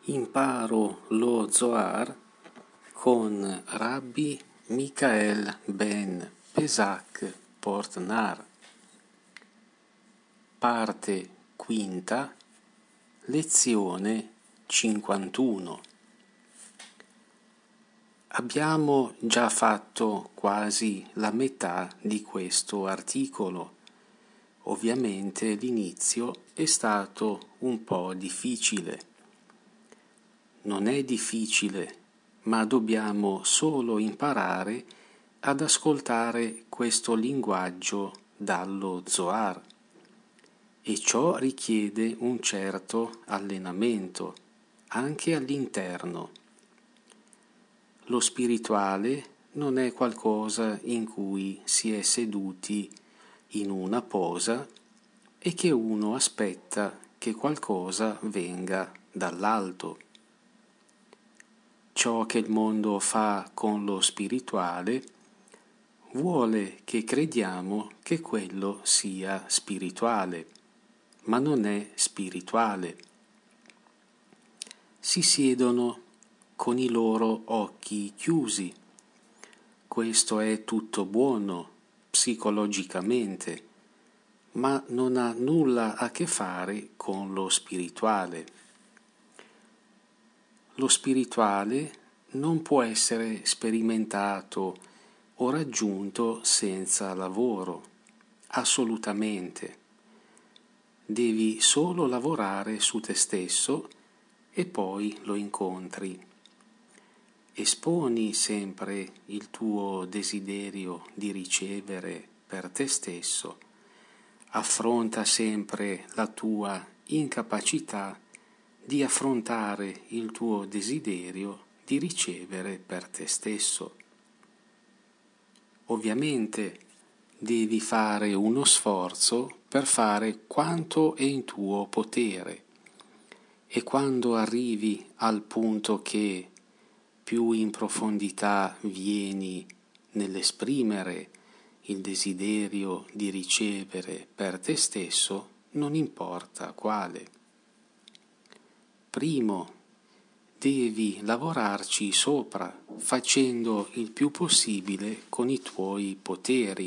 Imparo lo Zohar con Rabbi Michael ben Pesach Portnar. Parte quinta, lezione 51. Abbiamo già fatto quasi la metà di questo articolo. Ovviamente l'inizio è stato un po' difficile. Non è difficile, ma dobbiamo solo imparare ad ascoltare questo linguaggio dallo Zohar, e ciò richiede un certo allenamento, anche all'interno. Lo spirituale non è qualcosa in cui si è seduti in una posa e che uno aspetta che qualcosa venga dall'alto. Ciò che il mondo fa con lo spirituale vuole che crediamo che quello sia spirituale, ma non è spirituale. Si siedono con i loro occhi chiusi. Questo è tutto buono psicologicamente, ma non ha nulla a che fare con lo spirituale. Lo spirituale non può essere sperimentato o raggiunto senza lavoro, assolutamente. Devi solo lavorare su te stesso e poi lo incontri. Esponi sempre il tuo desiderio di ricevere per te stesso. Affronta sempre la tua incapacità di affrontare il tuo desiderio di ricevere per te stesso. Ovviamente devi fare uno sforzo per fare quanto è in tuo potere, e quando arrivi al punto che più in profondità vieni nell'esprimere il desiderio di ricevere per te stesso, non importa quale. Primo, devi lavorarci sopra, facendo il più possibile con i tuoi poteri.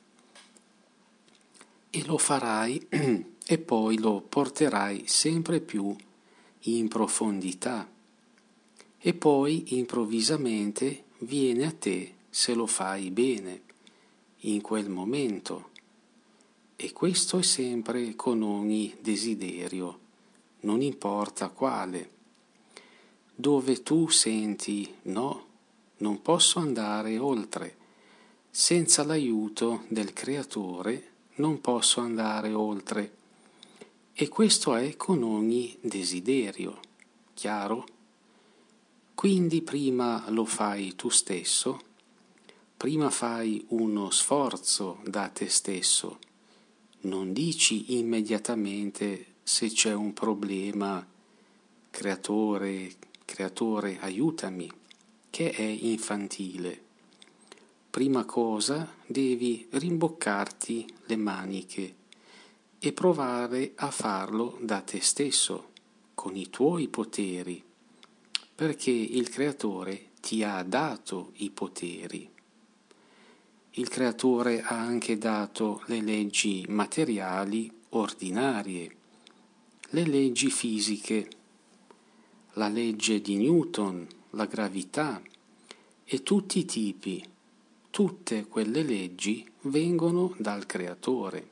E lo farai e poi lo porterai sempre più in profondità. E poi improvvisamente viene a te se lo fai bene, in quel momento. E questo è sempre con ogni desiderio, non importa quale, dove tu senti no, non posso andare oltre, senza l'aiuto del Creatore non posso andare oltre, e questo è con ogni desiderio, chiaro? Quindi prima lo fai tu stesso, prima fai uno sforzo da te stesso, non dici immediatamente se c'è un problema, creatore, aiutami, che è infantile. Prima cosa devi rimboccarti le maniche e provare a farlo da te stesso, con i tuoi poteri, perché il Creatore ti ha dato i poteri. Il Creatore ha anche dato le leggi materiali ordinarie, le leggi fisiche, la legge di Newton, la gravità e tutti i tipi, tutte quelle leggi vengono dal Creatore.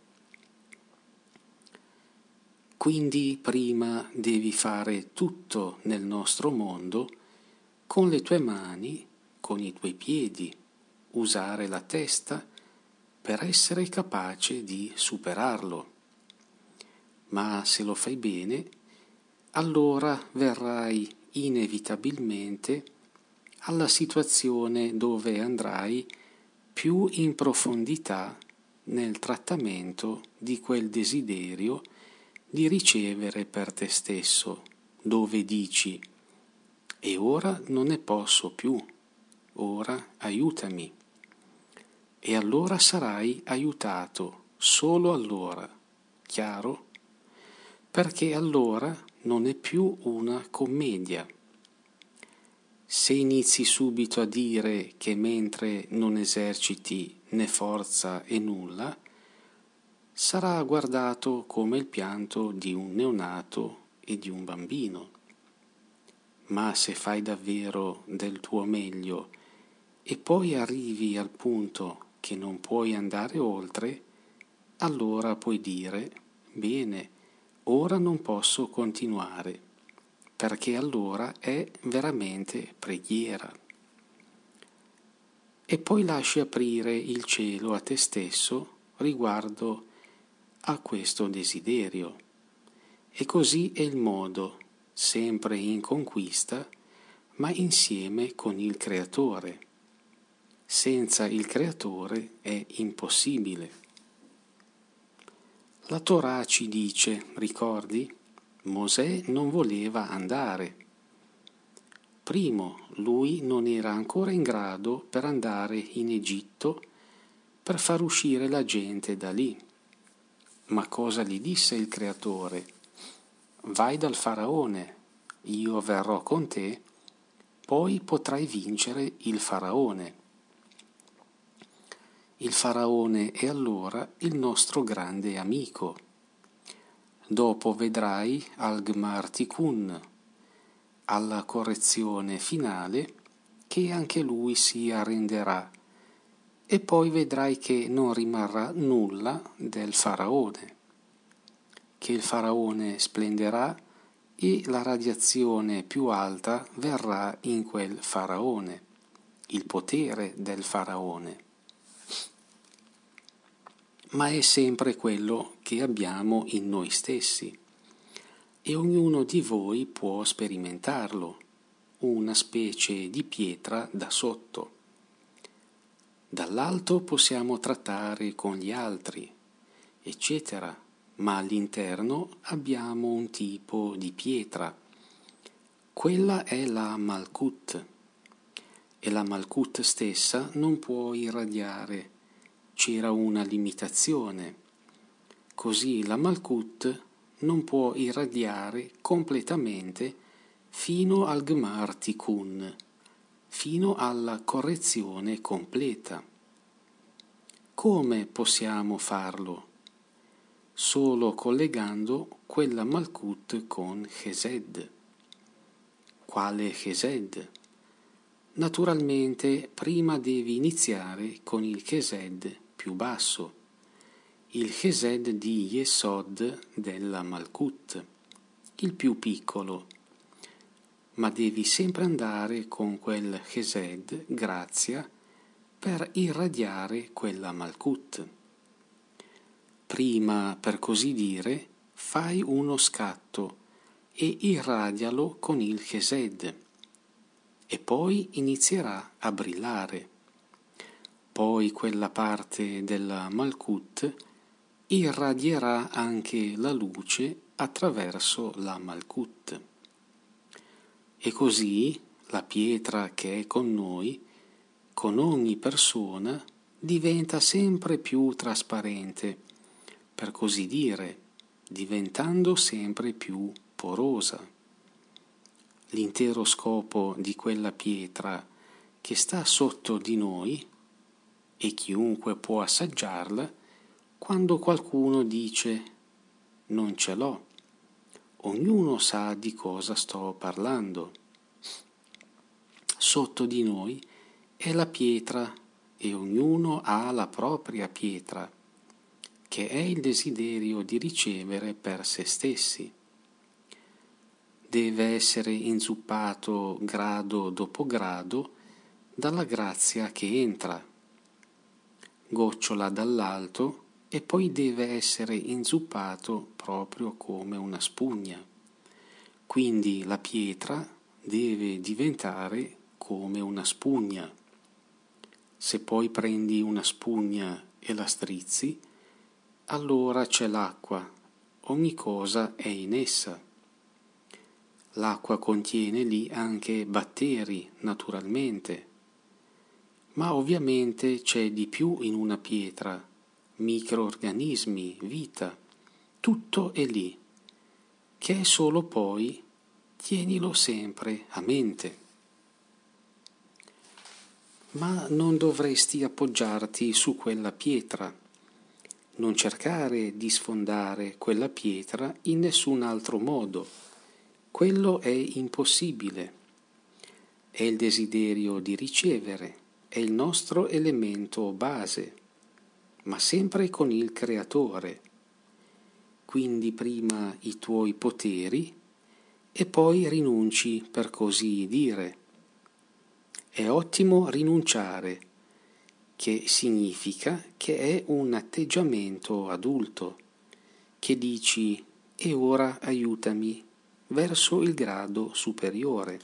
Quindi prima devi fare tutto nel nostro mondo con le tue mani, con i tuoi piedi, usare la testa per essere capace di superarlo. Ma se lo fai bene, allora verrai inevitabilmente alla situazione dove andrai più in profondità nel trattamento di quel desiderio di ricevere per te stesso, dove dici: e ora non ne posso più, ora aiutami. E allora sarai aiutato, solo allora, chiaro? Perché allora non è più una commedia. Se inizi subito a dire che mentre non eserciti né forza e nulla, sarà guardato come il pianto di un neonato e di un bambino. Ma se fai davvero del tuo meglio e poi arrivi al punto che non puoi andare oltre, allora puoi dire: bene, ora non posso continuare, perché allora è veramente preghiera. E poi lasci aprire il cielo a te stesso riguardo a questo desiderio. E così è il modo, sempre in conquista, ma insieme con il Creatore. Senza il Creatore è impossibile. La Torah ci dice, ricordi? Mosè non voleva andare. Primo, lui non era ancora in grado per andare in Egitto per far uscire la gente da lì. Ma cosa gli disse il Creatore? Vai dal Faraone, io verrò con te, poi potrai vincere il Faraone. Il Faraone è allora il nostro grande amico. Dopo vedrai al Gmar Tikkun, alla correzione finale, che anche lui si arrenderà, e poi vedrai che non rimarrà nulla del Faraone, che il Faraone splenderà e la radiazione più alta verrà in quel Faraone, il potere del Faraone. Ma è sempre quello che abbiamo in noi stessi e ognuno di voi può sperimentarlo, una specie di pietra da sotto. Dall'alto possiamo trattare con gli altri, eccetera, ma all'interno abbiamo un tipo di pietra. Quella è la Malkut, e la Malkut stessa non può irradiare. C'era una limitazione, così la Malkut non può irradiare completamente fino al Gmar Tikkun, fino alla correzione completa. Come possiamo farlo? Solo collegando quella Malkut con Chesed. Quale Chesed? Naturalmente prima devi iniziare con il Chesed più basso, il Chesed di Yesod della Malkut, il più piccolo, ma devi sempre andare con quel Chesed, grazia, per irradiare quella Malkut. Prima, per così dire, fai uno scatto e irradialo con il Chesed, e poi inizierà a brillare. Poi quella parte della Malkut irradierà anche la luce attraverso la Malkut. E così la pietra che è con noi, con ogni persona, diventa sempre più trasparente, per così dire, diventando sempre più porosa. L'intero scopo di quella pietra che sta sotto di noi, e chiunque può assaggiarla, quando qualcuno dice non ce l'ho, ognuno sa di cosa sto parlando. Sotto di noi è la pietra e ognuno ha la propria pietra, che è il desiderio di ricevere per se stessi. Deve essere inzuppato grado dopo grado dalla grazia che entra, gocciola dall'alto, e poi deve essere inzuppato proprio come una spugna. Quindi la pietra deve diventare come una spugna. Se poi prendi una spugna e la strizzi, allora c'è l'acqua, ogni cosa è in essa. L'acqua contiene lì anche batteri, naturalmente, ma ovviamente c'è di più in una pietra, microrganismi, vita, tutto è lì. che è solo poi, tienilo sempre a mente. Ma non dovresti appoggiarti su quella pietra, non cercare di sfondare quella pietra in nessun altro modo. Quello è impossibile. È il desiderio di ricevere, è il nostro elemento base, ma sempre con il Creatore. Quindi prima i tuoi poteri e poi rinunci, per così dire. È ottimo rinunciare, che significa che è un atteggiamento adulto, che dici «e ora aiutami» verso il grado superiore.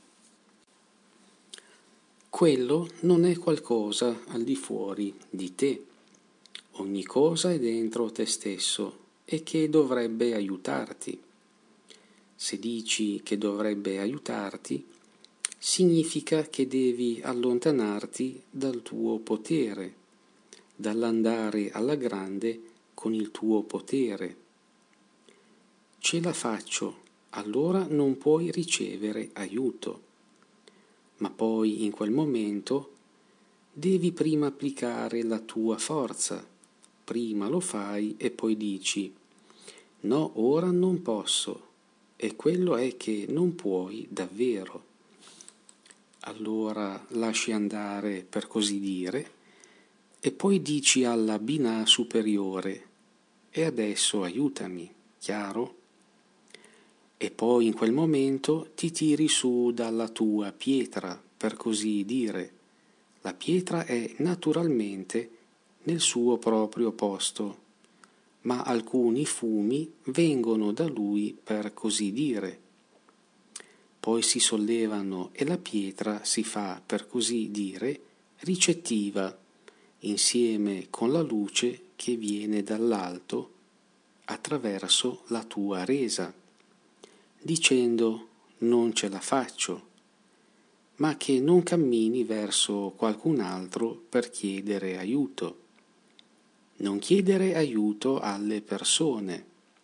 Quello non è qualcosa al di fuori di te. Ogni cosa è dentro te stesso e che dovrebbe aiutarti. Se dici che dovrebbe aiutarti, significa che devi allontanarti dal tuo potere, dall'andare alla grande con il tuo potere. Ce la faccio, allora non puoi ricevere aiuto. Ma poi in quel momento devi prima applicare la tua forza. Prima lo fai e poi dici no, ora non posso, e quello è che non puoi davvero. Allora lasci andare, per così dire, e poi dici alla Binah superiore e adesso aiutami, chiaro? E poi in quel momento ti tiri su dalla tua pietra, per così dire. La pietra è naturalmente nel suo proprio posto, ma alcuni fumi vengono da lui, per così dire. Poi si sollevano e la pietra si fa, per così dire, ricettiva, insieme con la luce che viene dall'alto attraverso la tua resa, dicendo non ce la faccio, ma che non cammini verso qualcun altro per chiedere aiuto. Non chiedere aiuto alle persone.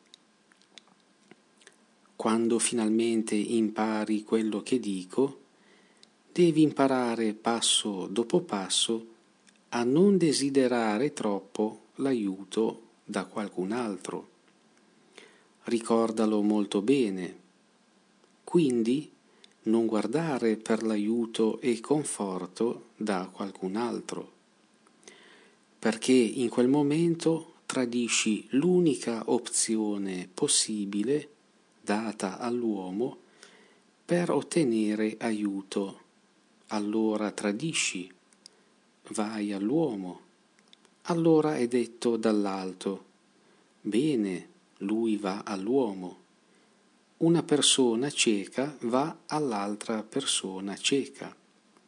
Quando finalmente impari quello che dico, devi imparare passo dopo passo a non desiderare troppo l'aiuto da qualcun altro. Ricordalo molto bene. Quindi non guardare per l'aiuto e conforto da qualcun altro, perché in quel momento tradisci l'unica opzione possibile data all'uomo per ottenere aiuto. Allora tradisci, vai all'uomo. Allora è detto dall'alto, bene, lui va all'uomo. Una persona cieca va all'altra persona cieca.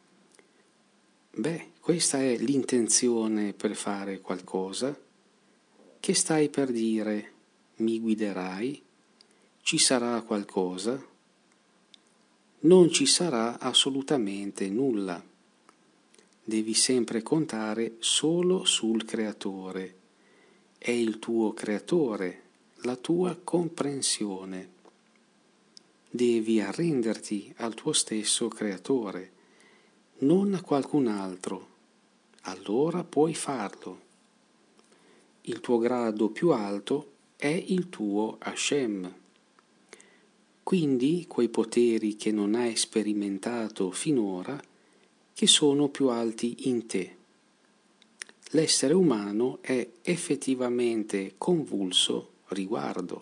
Beh, questa è l'intenzione per fare qualcosa. Che stai per dire? Mi guiderai? Ci sarà qualcosa? Non ci sarà assolutamente nulla. Devi sempre contare solo sul Creatore. È il tuo Creatore, la tua comprensione. Devi arrenderti al tuo stesso Creatore, non a qualcun altro. Allora puoi farlo. Il tuo grado più alto è il tuo Hashem. Quindi quei poteri che non hai sperimentato finora, che sono più alti in te. L'essere umano è effettivamente convulso riguardo.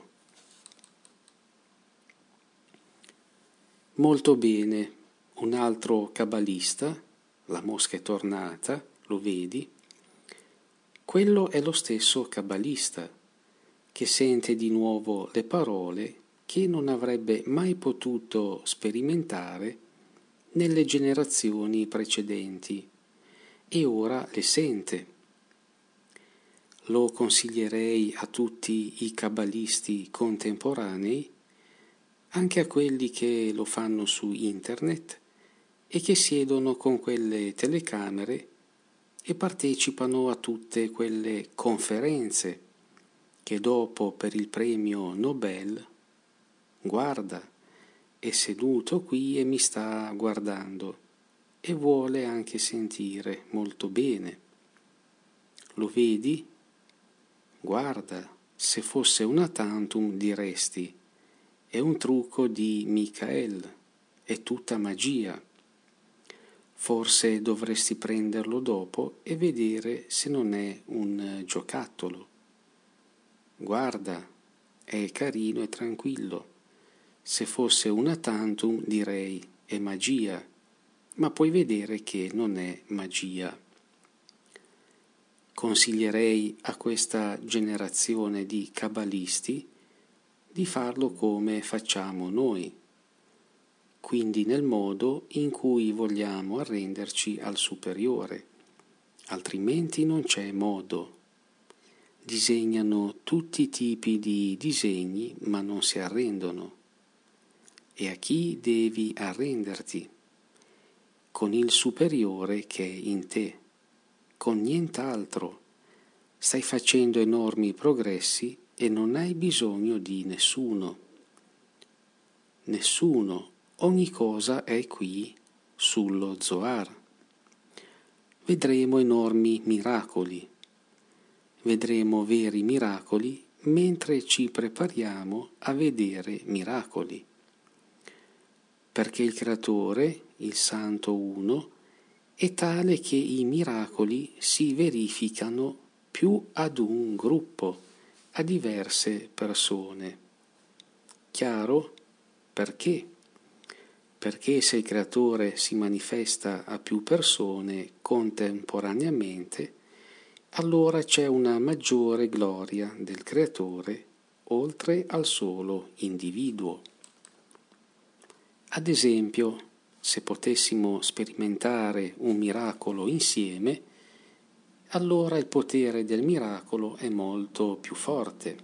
Molto bene, un altro kabbalista, la mosca è tornata, lo vedi? Quello è lo stesso kabbalista che sente di nuovo le parole che non avrebbe mai potuto sperimentare nelle generazioni precedenti e ora le sente. Lo consiglierei a tutti i kabbalisti contemporanei, anche a quelli che lo fanno su internet e che siedono con quelle telecamere e partecipano a tutte quelle conferenze che dopo per il premio Nobel guarda, è seduto qui e mi sta guardando e vuole anche sentire molto bene. Lo vedi? Guarda, se fosse una tantum diresti, è un trucco di Michael, è tutta magia. Forse dovresti prenderlo dopo e vedere se non è un giocattolo. Guarda, è carino e tranquillo. Se fosse una tantum direi è magia, ma puoi vedere che non è magia. Consiglierei a questa generazione di cabalisti di farlo come facciamo noi, quindi nel modo in cui vogliamo arrenderci al superiore, altrimenti non c'è modo. Disegnano tutti i tipi di disegni, ma non si arrendono. E a chi devi arrenderti? Con il superiore che è in te, con nient'altro. Stai facendo enormi progressi e non hai bisogno di nessuno. Nessuno, ogni cosa è qui sullo Zohar. Vedremo enormi miracoli. Vedremo veri miracoli mentre ci prepariamo a vedere miracoli. Perché il Creatore, il Santo Uno, è tale che i miracoli si verificano più ad un gruppo, a diverse persone. Chiaro? Perché? Perché se il Creatore si manifesta a più persone contemporaneamente, allora c'è una maggiore gloria del Creatore oltre al solo individuo. Ad esempio, se potessimo sperimentare un miracolo insieme, allora il potere del miracolo è molto più forte.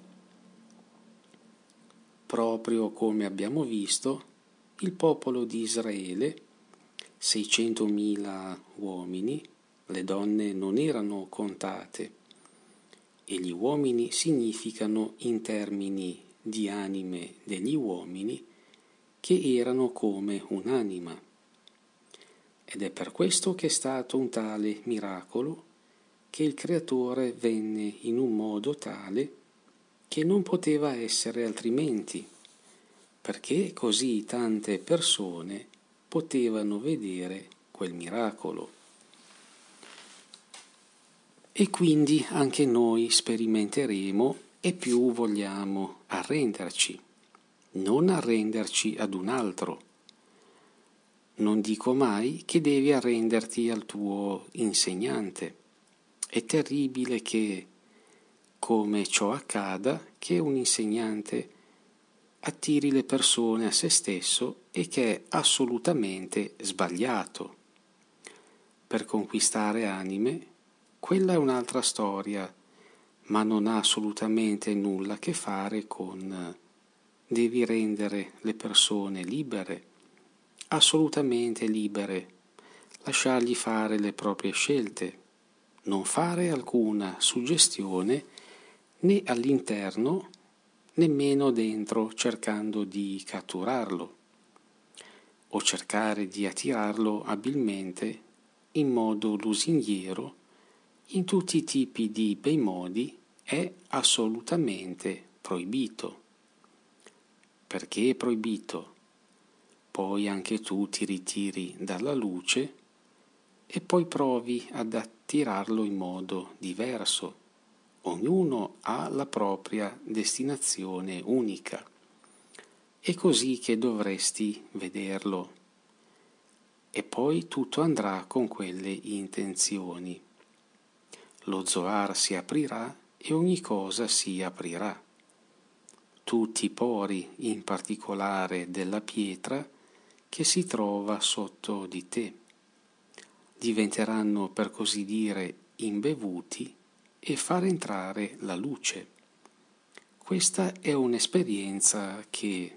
Proprio come abbiamo visto, il popolo di Israele, 600.000 uomini, le donne non erano contate, e gli uomini significano in termini di anime degli uomini che erano come un'anima. Ed è per questo che è stato un tale miracolo che il Creatore venne in un modo tale che non poteva essere altrimenti, perché così tante persone potevano vedere quel miracolo. E quindi anche noi sperimenteremo e più vogliamo arrenderci, non arrenderci ad un altro. Non dico mai che devi arrenderti al tuo insegnante. È terribile che, come ciò accada, che un insegnante attiri le persone a se stesso e che è assolutamente sbagliato. Per conquistare anime, quella è un'altra storia, ma non ha assolutamente nulla a che fare con devi rendere le persone libere, assolutamente libere, lasciargli fare le proprie scelte, non fare alcuna suggestione né all'interno, nemmeno dentro cercando di catturarlo o cercare di attirarlo abilmente in modo lusinghiero in tutti i tipi di bei modi è assolutamente proibito. Perché è proibito? Poi anche tu ti ritiri dalla luce e poi provi ad attirarlo in modo diverso. Ognuno ha la propria destinazione unica. È così che dovresti vederlo. E poi tutto andrà con quelle intenzioni. Lo Zohar si aprirà e ogni cosa si aprirà. Tutti i pori, in particolare della pietra, che si trova sotto di te, diventeranno per così dire imbevuti e far entrare la luce. Questa è un'esperienza che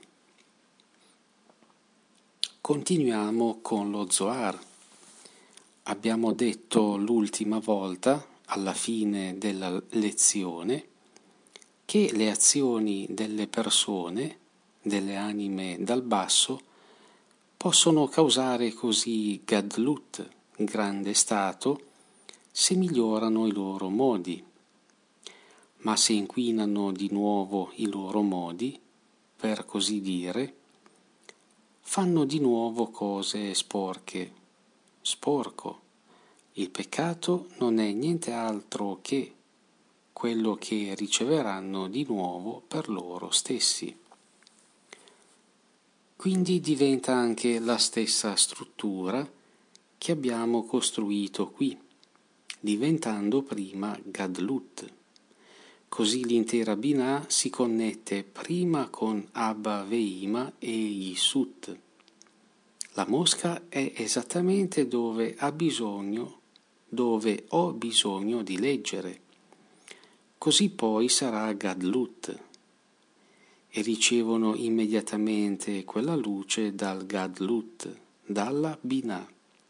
continuiamo con lo Zohar. Abbiamo detto l'ultima volta, alla fine della lezione, che le azioni delle persone delle anime dal basso possono causare così gadlut, grande stato, se migliorano i loro modi. Ma se inquinano di nuovo i loro modi, per così dire, fanno di nuovo cose sporche. Sporco. Il peccato non è niente altro che quello che riceveranno di nuovo per loro stessi. Quindi diventa anche la stessa struttura che abbiamo costruito qui, diventando prima Gadlut. Così l'intera Binah si connette prima con Abba Veima e Yisut. La mosca è esattamente dove ho bisogno di leggere. Così poi sarà Gadlut e ricevono immediatamente quella luce dal Gadlut, dalla Binah.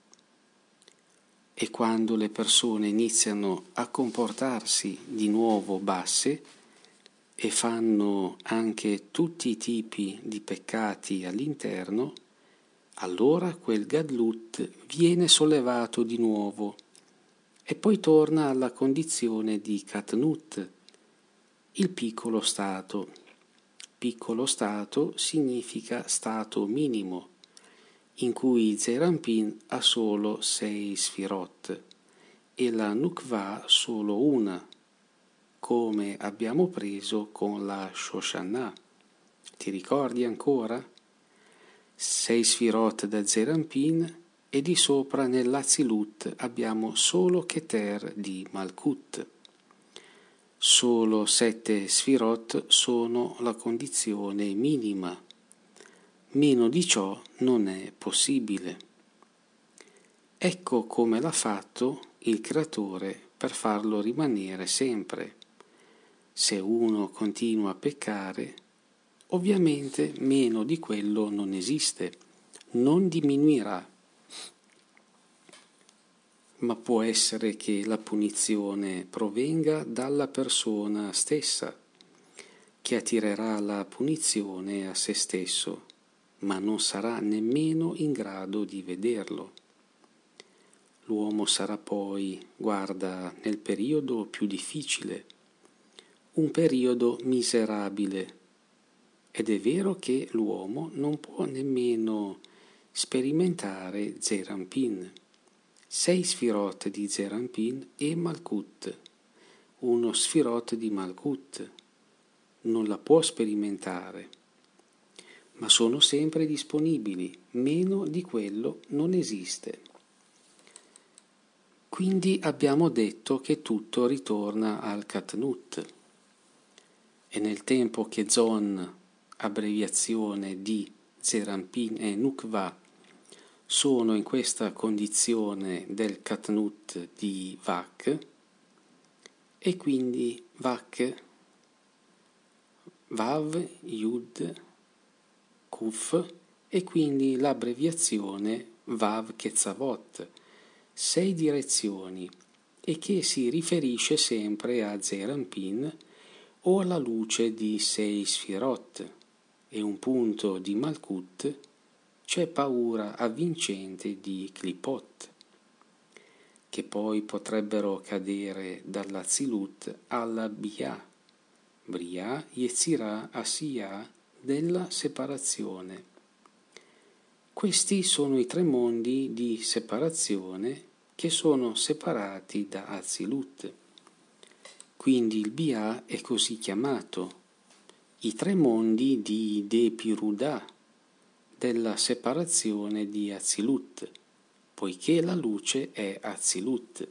E quando le persone iniziano a comportarsi di nuovo basse e fanno anche tutti i tipi di peccati all'interno, allora quel Gadlut viene sollevato di nuovo e poi torna alla condizione di Katnut, il piccolo stato. Piccolo stato significa stato minimo, in cui Zeir Anpin ha solo 6 sfirot e la Nukva solo una, come abbiamo preso con la Shoshana. Ti ricordi ancora? 6 sfirot da Zeir Anpin e di sopra nell'Azilut abbiamo solo Keter di Malkut. Solo 7 sfirot sono la condizione minima. Meno di ciò non è possibile. Ecco come l'ha fatto il Creatore per farlo rimanere sempre. Se uno continua a peccare, ovviamente meno di quello non esiste, non diminuirà. Ma può essere che la punizione provenga dalla persona stessa, che attirerà la punizione a se stesso, ma non sarà nemmeno in grado di vederlo. L'uomo sarà poi, guarda, nel periodo più difficile, un periodo miserabile, ed è vero che l'uomo non può nemmeno sperimentare Zeir Anpin. 6 sfirot di Zeir Anpin e Malkut, uno sfirot di Malkut, non la può sperimentare, ma sono sempre disponibili, meno di quello non esiste. Quindi abbiamo detto che tutto ritorna al Katnut, e nel tempo che Zon, abbreviazione di Zeir Anpin e Nukva, sono in questa condizione del Katnut di Vak, e quindi Vak, Vav, Yud, Kuf, e quindi l'abbreviazione Vav Ketzavot, 6 direzioni, e che si riferisce sempre a Zeir Anpin o alla luce di 6 sfirot, e un punto di Malkut. C'è paura avvincente di Klipot, che poi potrebbero cadere dall'Azilut alla Bia, Bria, Yetzirah, Asiya, della separazione. Questi sono i 3 mondi di separazione che sono separati da Azilut. Quindi il Bia è così chiamato, i 3 mondi di Depirudà, della separazione di Azilut, poiché la luce è Azilut.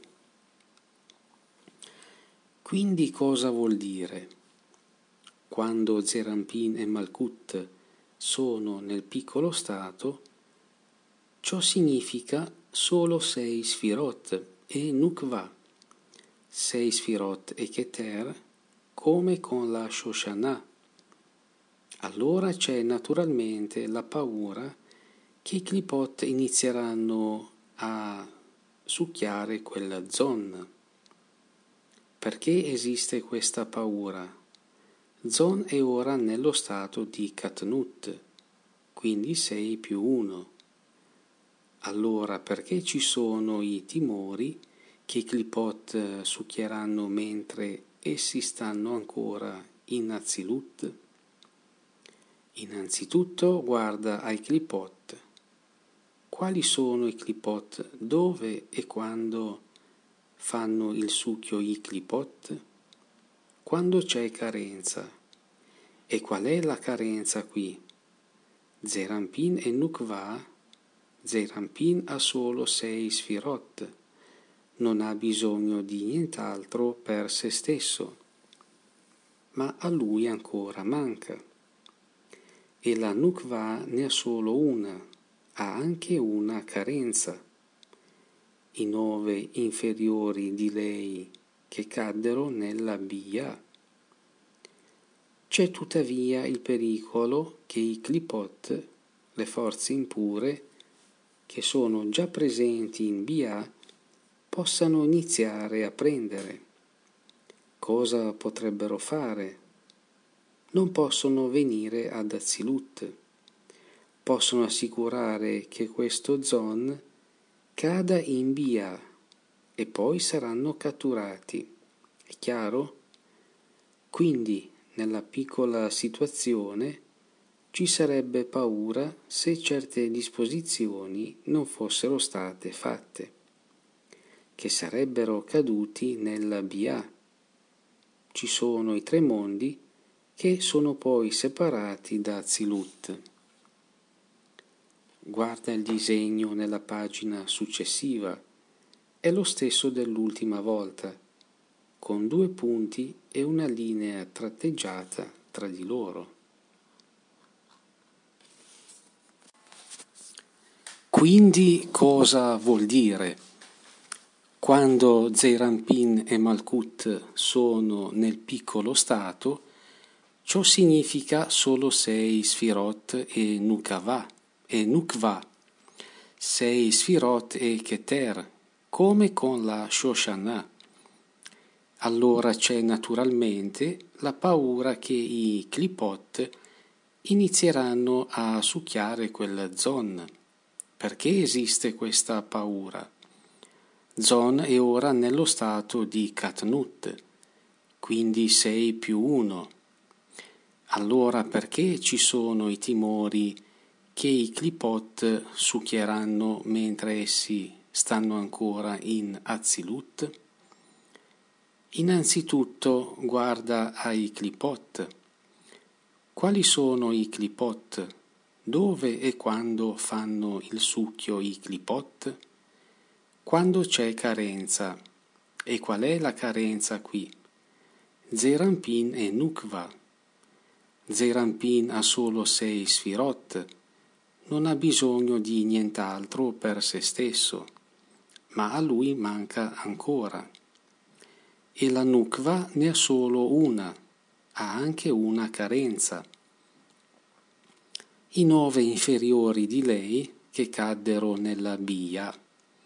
Quindi cosa vuol dire? Quando Zeir Anpin e Malkut sono nel piccolo stato, ciò significa solo 6 sfirot e Nukva, 6 sfirot e Keter, come con la Shoshana. Allora c'è naturalmente la paura che i Klipot inizieranno a succhiare quella zona. Perché esiste questa paura? Zon è ora nello stato di Katnut, quindi 6 più 1. Allora perché ci sono i timori che i Klipot succhieranno mentre essi stanno ancora in Atzilut? Innanzitutto guarda ai Klipot. Quali sono i Klipot? Dove e quando fanno il succhio i Klipot? Quando c'è carenza. E qual è la carenza qui? Zerampin e Nukva. Zerampin ha solo 6 sfirot, non ha bisogno di nient'altro per se stesso, ma a lui ancora manca. E la Nukva ne ha solo una, ha anche una carenza. I 9 inferiori di lei che caddero nella Bia. C'è tuttavia il pericolo che i Klipot, le forze impure, che sono già presenti in Bia, possano iniziare a prendere. Cosa potrebbero fare? Non possono venire ad Atzilut. Possono assicurare che questo Zon cada in Bia e poi saranno catturati. È chiaro? Quindi, nella piccola situazione, ci sarebbe paura se certe disposizioni non fossero state fatte, che sarebbero caduti nella Bia. Ci sono i 3 mondi che sono poi separati da Atzilut. Guarda il disegno nella pagina successiva, è lo stesso dell'ultima volta, con 2 punti e una linea tratteggiata tra di loro. Quindi cosa vuol dire? Quando Zeirampin e Malkut sono nel piccolo stato, ciò significa solo 6 Sfirot e Nukva, 6 Sfirot e Keter, come con la Shoshana. Allora c'è naturalmente la paura che i Klipot inizieranno a succhiare quel Zon. Perché esiste questa paura? Zon è ora nello stato di Katnut, quindi 6 più 1. Allora perché ci sono i timori che i Klipot succhieranno mentre essi stanno ancora in Atzilut? Innanzitutto guarda ai Klipot. Quali sono i Klipot? Dove e quando fanno il succhio i Klipot? Quando c'è carenza. E qual è la carenza qui? Zeirampin e Nukva. Zeirampin ha solo 6 Sfirot, non ha bisogno di nient'altro per se stesso, ma a lui manca ancora. E la Nukva ne ha solo una, ha anche una carenza. I 9 inferiori di lei che caddero nella Bia.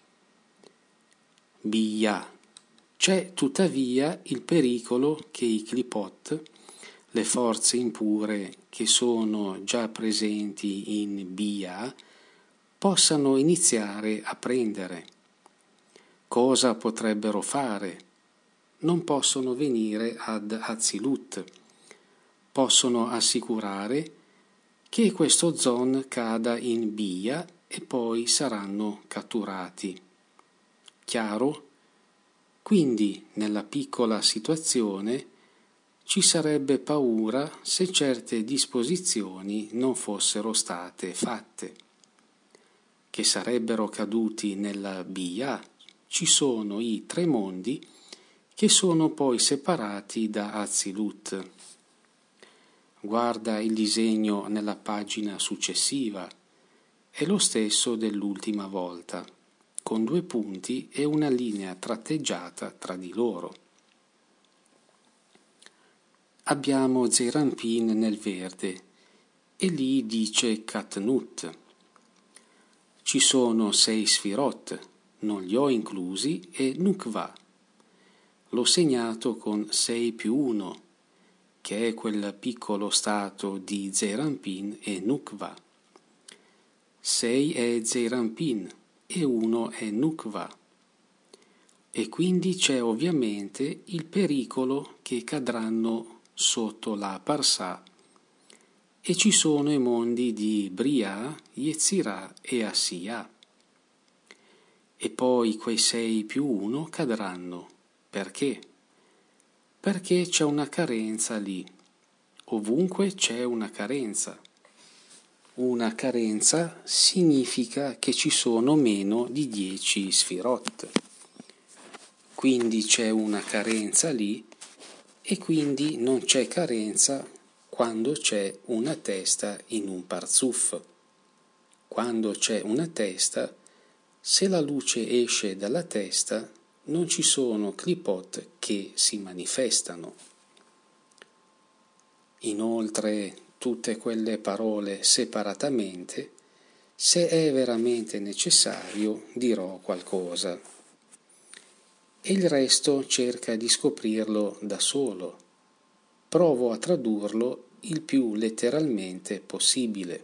C'è tuttavia il pericolo che i Klipot, le forze impure che sono già presenti in Bia, possano iniziare a prendere. Cosa potrebbero fare? Non possono venire ad Atzilut. Possono assicurare che questo Zon cada in Bia e poi saranno catturati. Chiaro? Quindi, nella piccola situazione, ci sarebbe paura se certe disposizioni non fossero state fatte, che sarebbero caduti nella Bia. Ci sono i 3 mondi che sono poi separati da Atzilut. Guarda il disegno nella pagina successiva, è lo stesso dell'ultima volta, con 2 punti e una linea tratteggiata tra di loro. Abbiamo Zeirampin nel verde e lì dice Katnut. Ci sono 6 Sfirot, non li ho inclusi, e Nukva. L'ho segnato con 6 più 1, che è quel piccolo stato di Zeir Anpin e Nukva. 6 è Zeir Anpin e 1 è Nukva. E quindi c'è ovviamente il pericolo che cadranno sotto la Parsà, e ci sono i mondi di Briah, Yetzirah e Asiyah. E poi quei 6 più 1 cadranno. Perché? Perché c'è una carenza lì. Ovunque c'è una carenza. Una carenza significa che ci sono meno di 10 sfirot. Quindi c'è una carenza lì, e quindi non c'è carenza quando c'è una testa in un parzuf. Quando c'è una testa, se la luce esce dalla testa, non ci sono clipot che si manifestano. Inoltre, tutte quelle parole separatamente, se è veramente necessario, dirò qualcosa. E il resto cerca di scoprirlo da solo. Provo a tradurlo il più letteralmente possibile.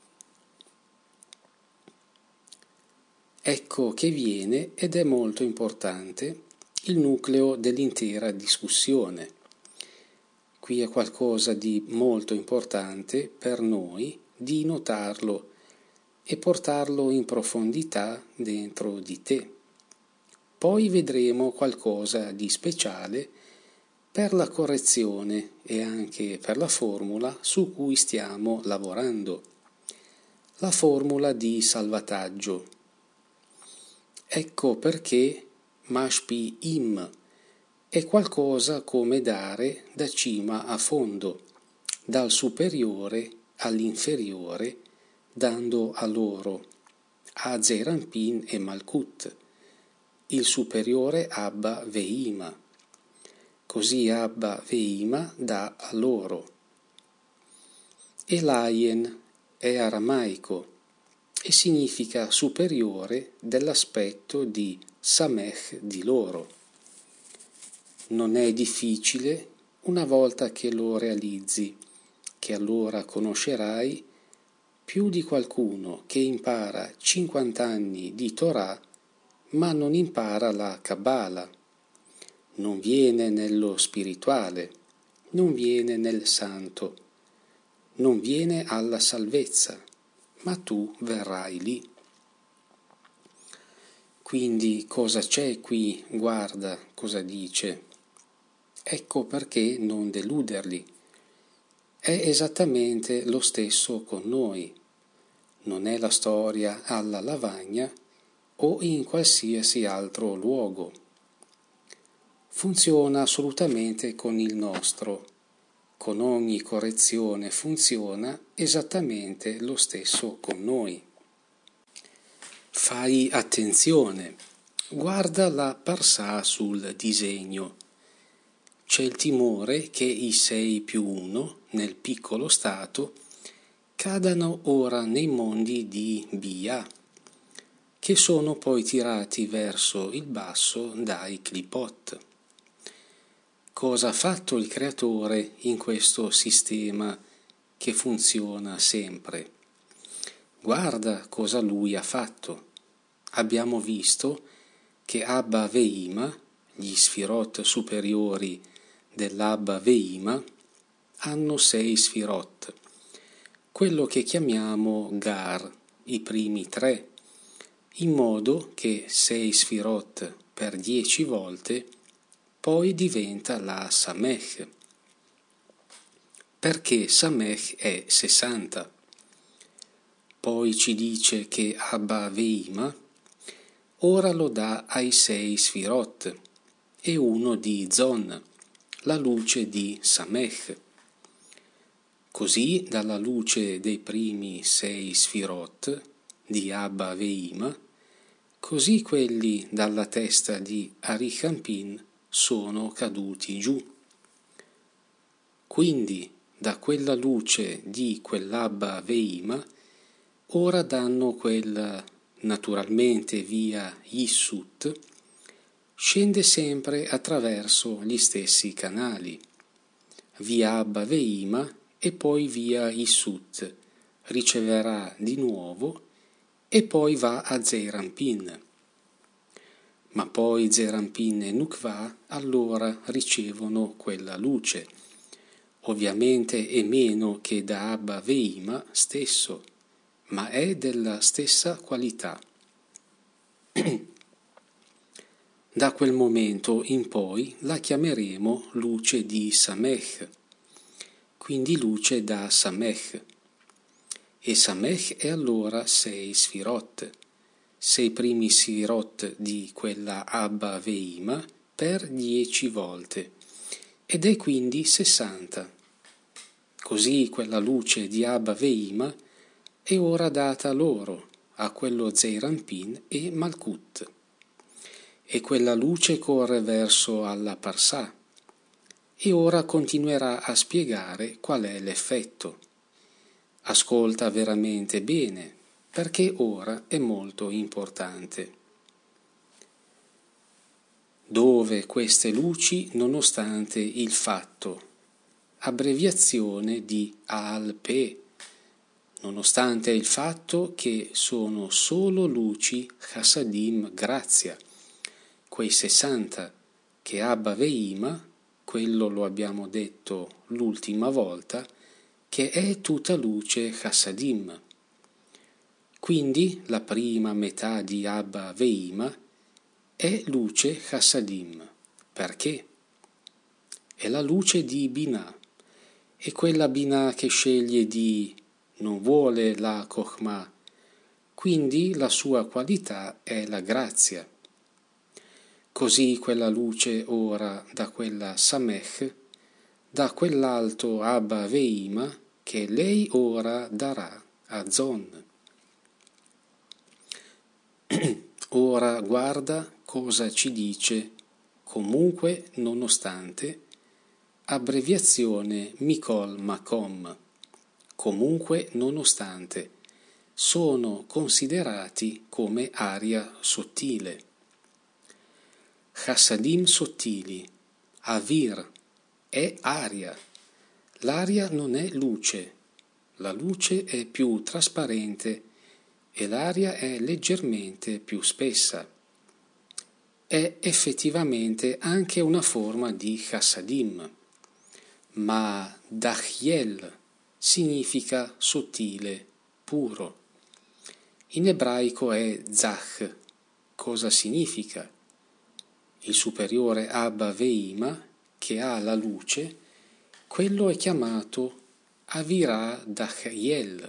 Ecco che viene, ed è molto importante, il nucleo dell'intera discussione. Qui è qualcosa di molto importante per noi di notarlo e portarlo in profondità dentro di te. Poi vedremo qualcosa di speciale per la correzione e anche per la formula su cui stiamo lavorando, la formula di salvataggio. Ecco perché Mashpi Im è qualcosa come dare da cima a fondo, dal superiore all'inferiore, dando a loro, a Zeir Anpin e Malkut, il superiore Abba Veima. Così Abba Veima dà a loro. E Laien è aramaico e significa superiore dell'aspetto di Samech di loro. Non è difficile una volta che lo realizzi, che allora conoscerai più di qualcuno che impara 50 anni di Torah ma non impara la Kabbalah, non viene nello spirituale, non viene nel santo, non viene alla salvezza, ma tu verrai lì. Quindi cosa c'è qui? Guarda cosa dice. Ecco perché non deluderli. È esattamente lo stesso con noi. Non è la storia alla lavagna o in qualsiasi altro luogo. Funziona assolutamente con il nostro. Con ogni correzione funziona esattamente lo stesso con noi. Fai attenzione, guarda la parsà sul disegno. C'è il timore che i 6 più 1 nel piccolo stato cadano ora nei mondi di Bia, che sono poi tirati verso il basso dai clipot. Cosa ha fatto il creatore in questo sistema che funziona sempre? Guarda cosa lui ha fatto. Abbiamo visto che Abba Veima, gli sfirot superiori dell'Abba Veima, hanno 6 sfirot, quello che chiamiamo Gar, i primi 3, in modo che 6 sfirot per 10 volte poi diventa la Samech, perché Samech è 60. Poi ci dice che Abba Veima ora lo dà ai 6 sfirot e uno di Zon, la luce di Samech. Così dalla luce dei primi 6 sfirot di Abba Veima, così quelli dalla testa di Arich Anpin sono caduti giù. Quindi da quella luce di quell'Abba Veima ora danno quel, naturalmente via Yissut, scende sempre attraverso gli stessi canali. via Abba Veima e poi via Isut, riceverà di nuovo e poi va a Zeir Anpin. Ma poi Zeir Anpin e Nukva allora ricevono quella luce. Ovviamente è meno che da Abba Veima stesso, ma è della stessa qualità. Da quel momento in poi la chiameremo luce di Samech, quindi luce da Samech. E Samech è allora 6 Sfirot, 6 primi Sfirot di quella Abba Veima per 10 volte, ed è quindi 60. Così quella luce di Abba Veima è ora data loro, a quello Zeir Anpin e Malkut. E quella luce corre verso alla Parsà, e ora continuerà a spiegare qual è l'effetto. Ascolta veramente bene, perché ora è molto importante. Dove queste luci, nonostante il fatto, abbreviazione di Al-Pe, nonostante il fatto che sono solo luci Chassadim grazia, quei 60 che Abba Veima, quello lo abbiamo detto l'ultima volta, che è tutta luce Chassadim. Quindi la prima metà di Abba Veima è luce Chassadim. Perché? È la luce di Binah, è quella Binah che sceglie non vuole la Chokhmah, quindi la sua qualità è la grazia. Così quella luce ora da quella Samech, da quell'alto Abba Veima, che lei ora darà a Zon. Ora guarda cosa ci dice, comunque nonostante, abbreviazione Mikol Makom, comunque nonostante, sono considerati come aria sottile. Chassadim sottili, Avir, è aria. L'aria non è luce, la luce è più trasparente e l'aria è leggermente più spessa. È effettivamente anche una forma di Chassadim, ma Dachiel significa sottile, puro. In ebraico è Zach. Cosa significa? Il superiore Abba Veima, che ha la luce, quello è chiamato Avirah Dachiel,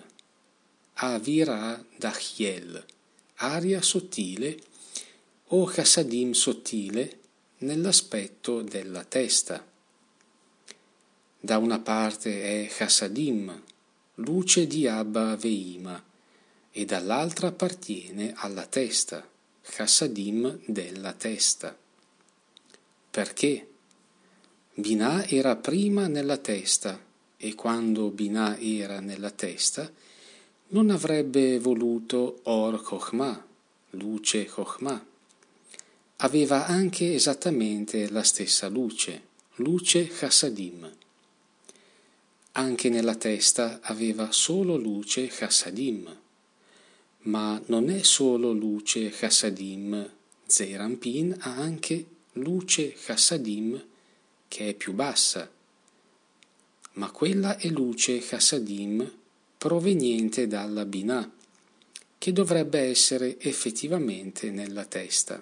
aria sottile o Chassadim sottile nell'aspetto della testa. Da una parte è Chassadim, luce di Abba Veima, e dall'altra appartiene alla testa, Chassadim della testa. Perché? Binah era prima nella testa, e quando Binah era nella testa non avrebbe voluto Or Chokhmah, luce Chokhmah. Aveva anche esattamente la stessa luce Chassadim. Anche nella testa aveva solo luce Chassadim, ma non è solo luce Chassadim, Zeir Anpin ha anche luce Chassadim che è più bassa, ma quella è luce Chassadim proveniente dalla Binah, che dovrebbe essere effettivamente nella testa.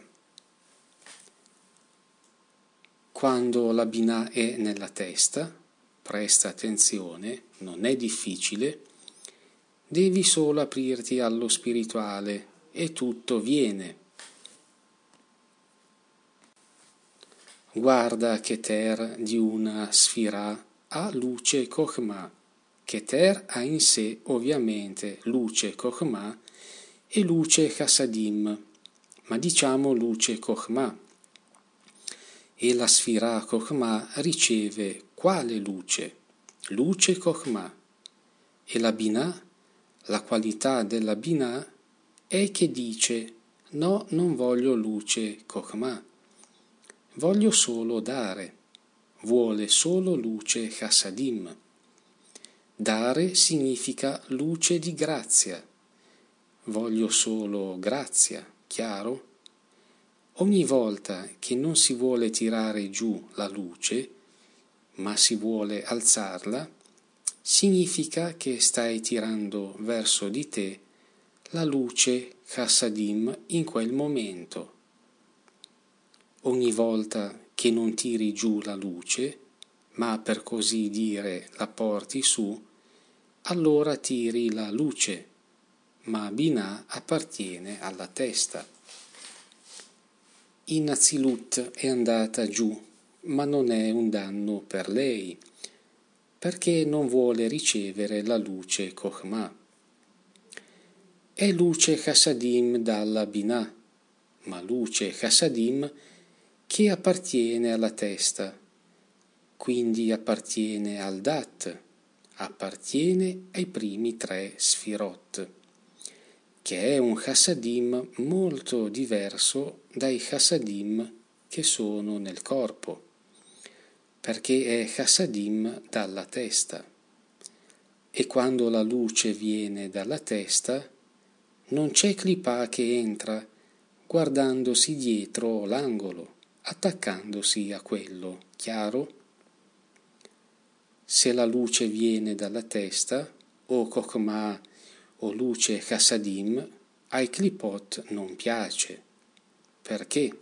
Quando la Binah è nella testa, presta attenzione, non è difficile, devi solo aprirti allo spirituale e tutto viene. Guarda Keter di una Sfirah ha luce Chokhmah. Keter ha in sé ovviamente luce Chokhmah e luce Chassadim, ma diciamo luce Chokhmah. E la Sfirah Chokhmah riceve quale luce? Luce Chokhmah. E la Binah, la qualità della Binah è che dice: no, non voglio luce Chokhmah, voglio solo dare, vuole solo luce chassadim. Dare significa luce di grazia. Voglio solo grazia, chiaro? Ogni volta che non si vuole tirare giù la luce, ma si vuole alzarla, significa che stai tirando verso di te la luce chassadim in quel momento. Ogni volta che non tiri giù la luce, ma per così dire la porti su, allora tiri la luce, ma Binah appartiene alla testa. In Azilut è andata giù, ma non è un danno per lei, perché non vuole ricevere la luce Chokhmah. È luce chassadim dalla Binah, ma luce chassadim che appartiene alla testa, quindi appartiene al Dat, appartiene ai primi 3 sfirot, che è un chassadim molto diverso dai chassadim che sono nel corpo, perché è chassadim dalla testa. E quando la luce viene dalla testa, non c'è clipà che entra guardandosi dietro l'angolo, attaccandosi a quello, chiaro? Se la luce viene dalla testa, o Chokhmah o luce chassadim, ai clipot non piace. Perché?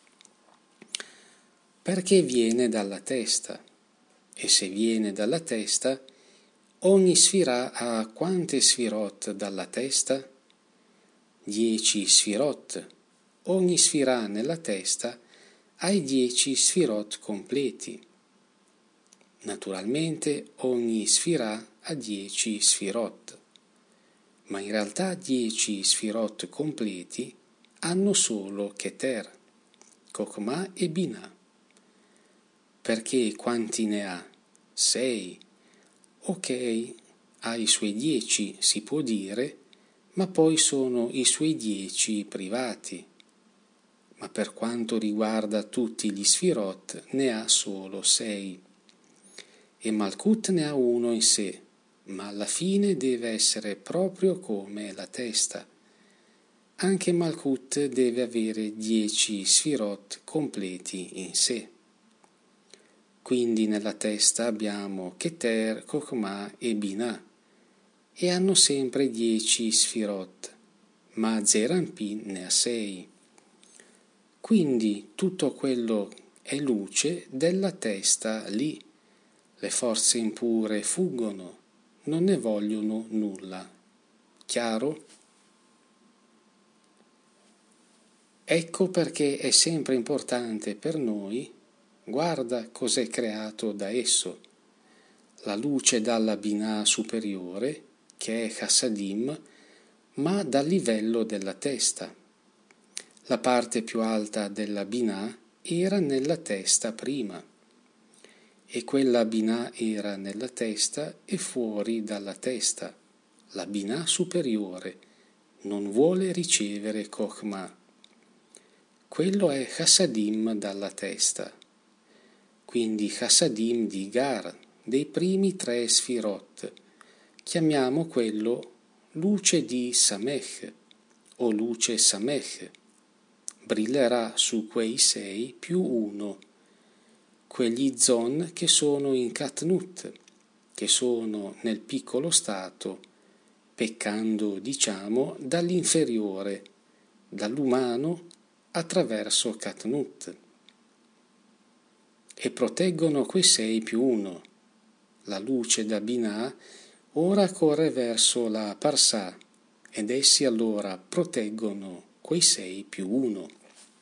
Perché viene dalla testa. E se viene dalla testa, ogni sfirà ha quante sfirot dalla testa? 10 sfirot. Ogni sfirà nella testa ha i 10 sfirot completi. Naturalmente ogni sfirà ha 10 sfirot, ma in realtà 10 sfirot completi hanno solo Keter, Chokhmah e Binah. Perché quanti ne ha? 6. Ok, ha i suoi 10, si può dire, ma poi sono i suoi 10 privati. Ma per quanto riguarda tutti gli sfirot ne ha solo 6. E Malkut ne ha uno in sé, ma alla fine deve essere proprio come la testa. Anche Malkut deve avere 10 sfirot completi in sé. Quindi nella testa abbiamo Keter, Chokhmah e Binah, e hanno sempre 10 sfirot, ma Zeir Anpin ne ha 6. Quindi tutto quello è luce della testa lì. Le forze impure fuggono, non ne vogliono nulla. Chiaro? Ecco perché è sempre importante per noi, guarda cos'è creato da esso. La luce dalla Binah superiore, che è chassadim, ma dal livello della testa. La parte più alta della Binah era nella testa prima. E quella Binah era nella testa e fuori dalla testa. La Binah superiore non vuole ricevere Chokhmah. Quello è chassadim dalla testa. Quindi chassadim di Gar, dei primi 3 sfirot. Chiamiamo quello luce di Samech o luce Samech. Brillerà su quei 6 più 1. Quegli zon che sono in Katnut, che sono nel piccolo stato, peccando, diciamo, dall'inferiore, dall'umano attraverso Katnut, e proteggono quei 6 più 1. La luce da Binah ora corre verso la Parsà, ed essi allora proteggono quei 6 più 1.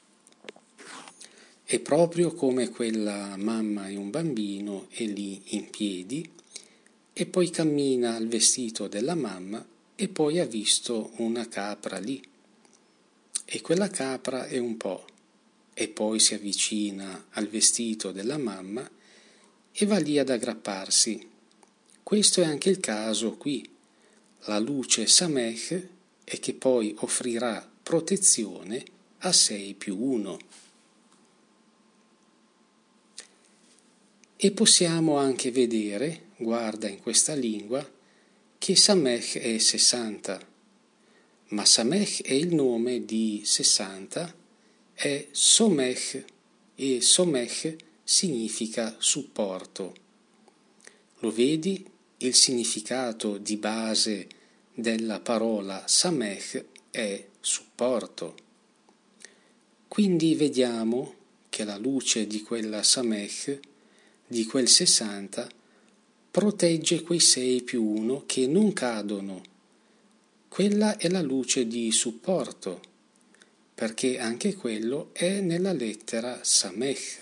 È proprio come quella mamma e un bambino è lì in piedi e poi cammina al vestito della mamma e poi ha visto una capra lì. E quella capra è un po', e poi si avvicina al vestito della mamma e va lì ad aggrapparsi. Questo è anche il caso qui. La luce Samech è che poi offrirà protezione a 6 più 1. E possiamo anche vedere, guarda in questa lingua, che Samech è 60, ma Samech è il nome di 60, è Somech, e Somech significa supporto. Lo vedi? Il significato di base della parola Samech è supporto. Quindi vediamo che la luce di quella Samech, di quel 60, protegge quei 6 più 1 che non cadono. Quella è la luce di supporto, perché anche quello è nella lettera Samech.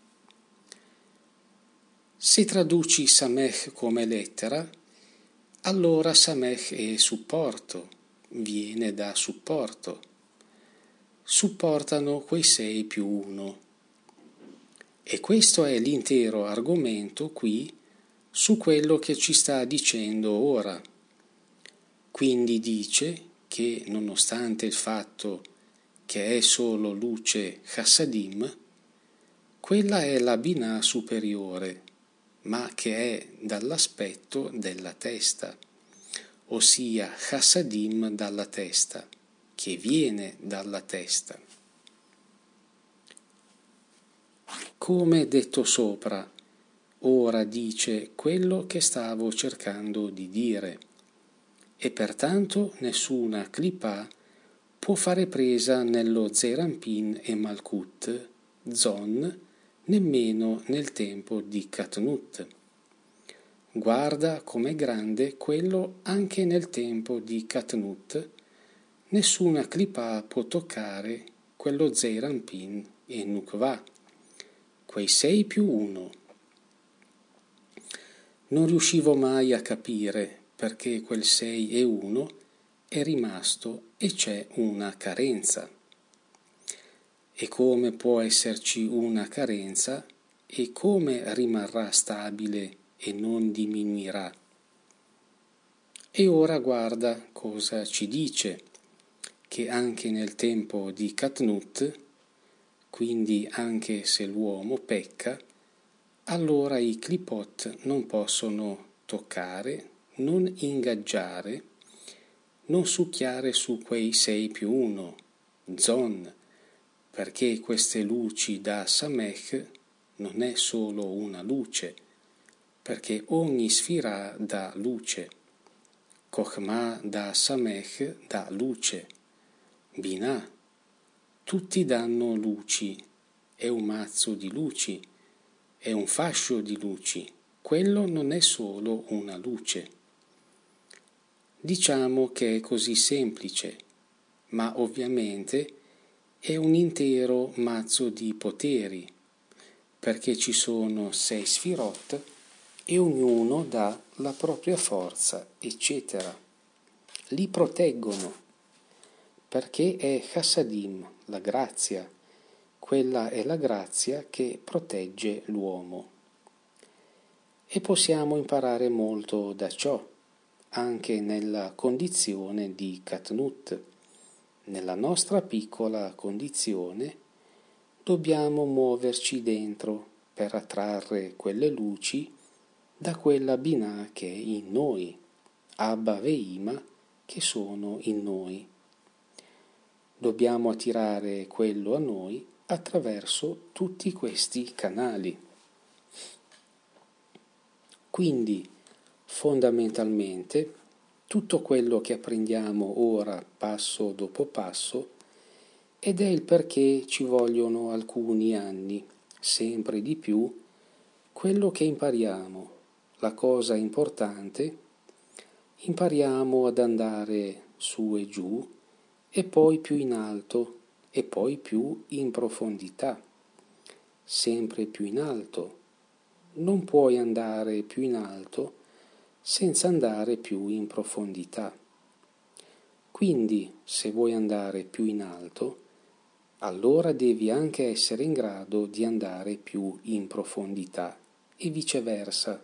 Se traduci Samech come lettera, allora Samech è supporto, viene da supporto. Supportano quei 6 più 1. E questo è l'intero argomento qui su quello che ci sta dicendo ora. Quindi dice che nonostante il fatto che è solo luce Chassadim, quella è la Binah superiore, ma che è dall'aspetto della testa, ossia Chassadim dalla testa, che viene dalla testa. Come detto sopra, ora dice quello che stavo cercando di dire, e pertanto nessuna clipà può fare presa nello Zerampin e Malkut, Zon, nemmeno nel tempo di Katnut. Guarda com'è grande quello anche nel tempo di Katnut, nessuna clipà può toccare quello Zerampin e Nukva, quei 6 più 1. Non riuscivo mai a capire perché quel 6 e 1 è rimasto e c'è una carenza. E come può esserci una carenza e come rimarrà stabile e non diminuirà? E ora guarda cosa ci dice, che anche nel tempo di Katnut, quindi anche se l'uomo pecca, allora i clipot non possono toccare, non ingaggiare, non succhiare su quei 6 più 1, Zon, perché queste luci da Samech non è solo una luce, perché ogni sfira dà luce. Chokhmah da Samech dà luce. Binah, tutti danno luci, è un mazzo di luci, è un fascio di luci, quello non è solo una luce. Diciamo che è così semplice, ma ovviamente è un intero mazzo di poteri, perché ci sono 6 sfirot e ognuno dà la propria forza, eccetera. Li proteggono, perché è Chassadim, la grazia. Quella è la grazia che protegge l'uomo. E possiamo imparare molto da ciò, anche nella condizione di Katnut. Nella nostra piccola condizione dobbiamo muoverci dentro per attrarre quelle luci da quella Binah che è in noi, Abba Veima che sono in noi. Dobbiamo attirare quello a noi attraverso tutti questi canali. Quindi, fondamentalmente, tutto quello che apprendiamo ora passo dopo passo ed è il perché ci vogliono alcuni anni, sempre di più, quello che impariamo, la cosa importante, impariamo ad andare su e giù e poi più in alto e poi più in profondità, sempre più in alto. Non puoi andare più in alto senza andare più in profondità. Quindi, se vuoi andare più in alto, allora devi anche essere in grado di andare più in profondità e viceversa.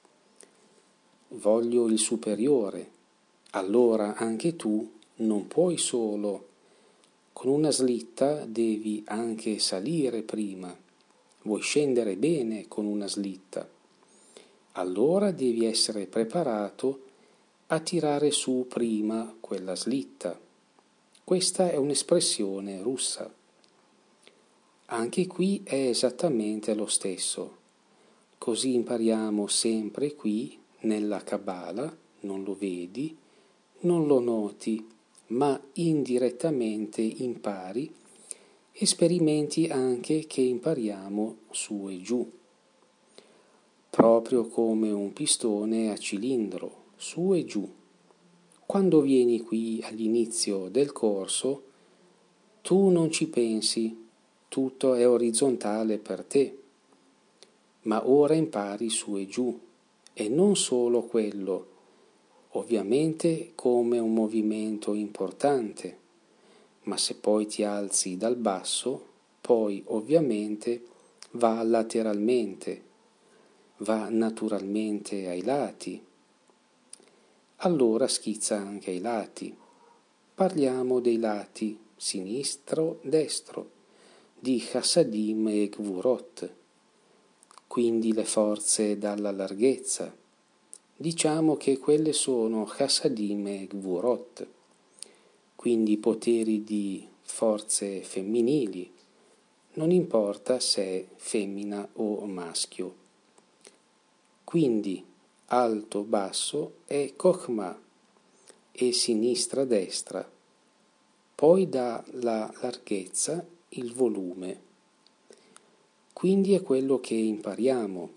Voglio il superiore, allora anche tu non puoi solo. Con una slitta devi anche salire prima. vuoi scendere bene con una slitta, allora devi essere preparato a tirare su prima quella slitta. Questa è un'espressione russa. Anche qui è esattamente lo stesso. Così impariamo sempre qui, nella Kabbalah, non lo vedi, non lo noti, ma indirettamente impari e sperimenti anche che impariamo su e giù, proprio come un pistone a cilindro, su e giù. Quando vieni qui all'inizio del corso, tu non ci pensi, tutto è orizzontale per te, ma ora impari su e giù, e non solo quello, ovviamente come un movimento importante, ma se poi ti alzi dal basso, poi ovviamente va lateralmente, va naturalmente ai lati. Allora schizza anche ai lati. Parliamo dei lati sinistro-destro, di Chassadim e Gvurot, quindi le forze dalla larghezza. Diciamo che quelle sono Chassadim e Gvurot, quindi poteri di forze femminili, non importa se è femmina o maschio. Quindi alto-basso è Chokhmah e sinistra-destra, poi dalla larghezza il volume. Quindi è quello che impariamo.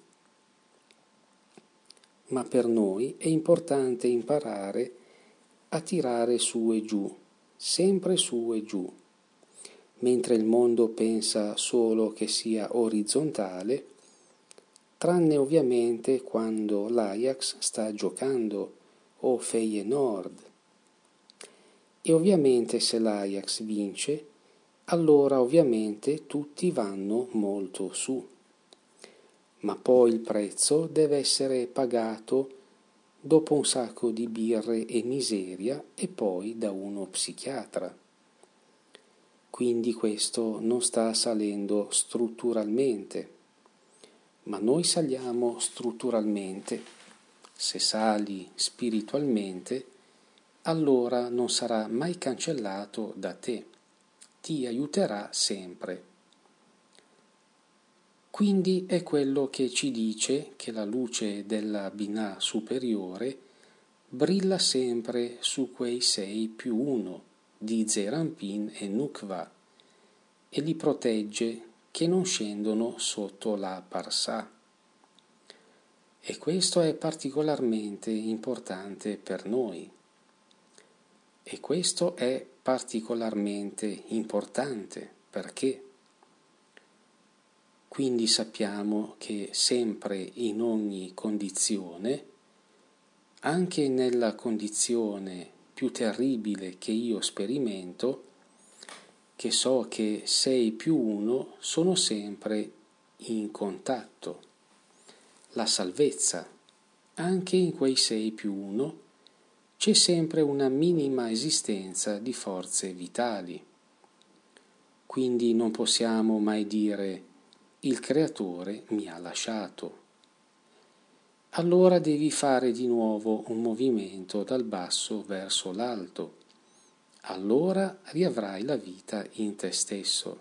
Ma per noi è importante imparare a tirare su e giù, sempre su e giù, mentre il mondo pensa solo che sia orizzontale, tranne ovviamente quando l'Ajax sta giocando o Feyenoord. E ovviamente se l'Ajax vince, allora ovviamente tutti vanno molto su. Ma poi il prezzo deve essere pagato dopo un sacco di birre e miseria e poi da uno psichiatra. Quindi questo non sta salendo strutturalmente, ma noi saliamo strutturalmente. Se sali spiritualmente, allora non sarà mai cancellato da te, ti aiuterà sempre. Quindi è quello che ci dice che la luce della Binah superiore brilla sempre su quei 6+1 di Zeranpin e Nukva e li protegge che non scendono sotto la Parsà. E questo è particolarmente importante per noi. E questo è particolarmente importante perché quindi sappiamo che sempre in ogni condizione, anche nella condizione più terribile che io sperimento, che so che 6+1 sono sempre in contatto. La salvezza, anche in quei 6+1 c'è sempre una minima esistenza di forze vitali. Quindi non possiamo mai dire il creatore mi ha lasciato. Allora devi fare di nuovo un movimento dal basso verso l'alto. Allora riavrai la vita in te stesso.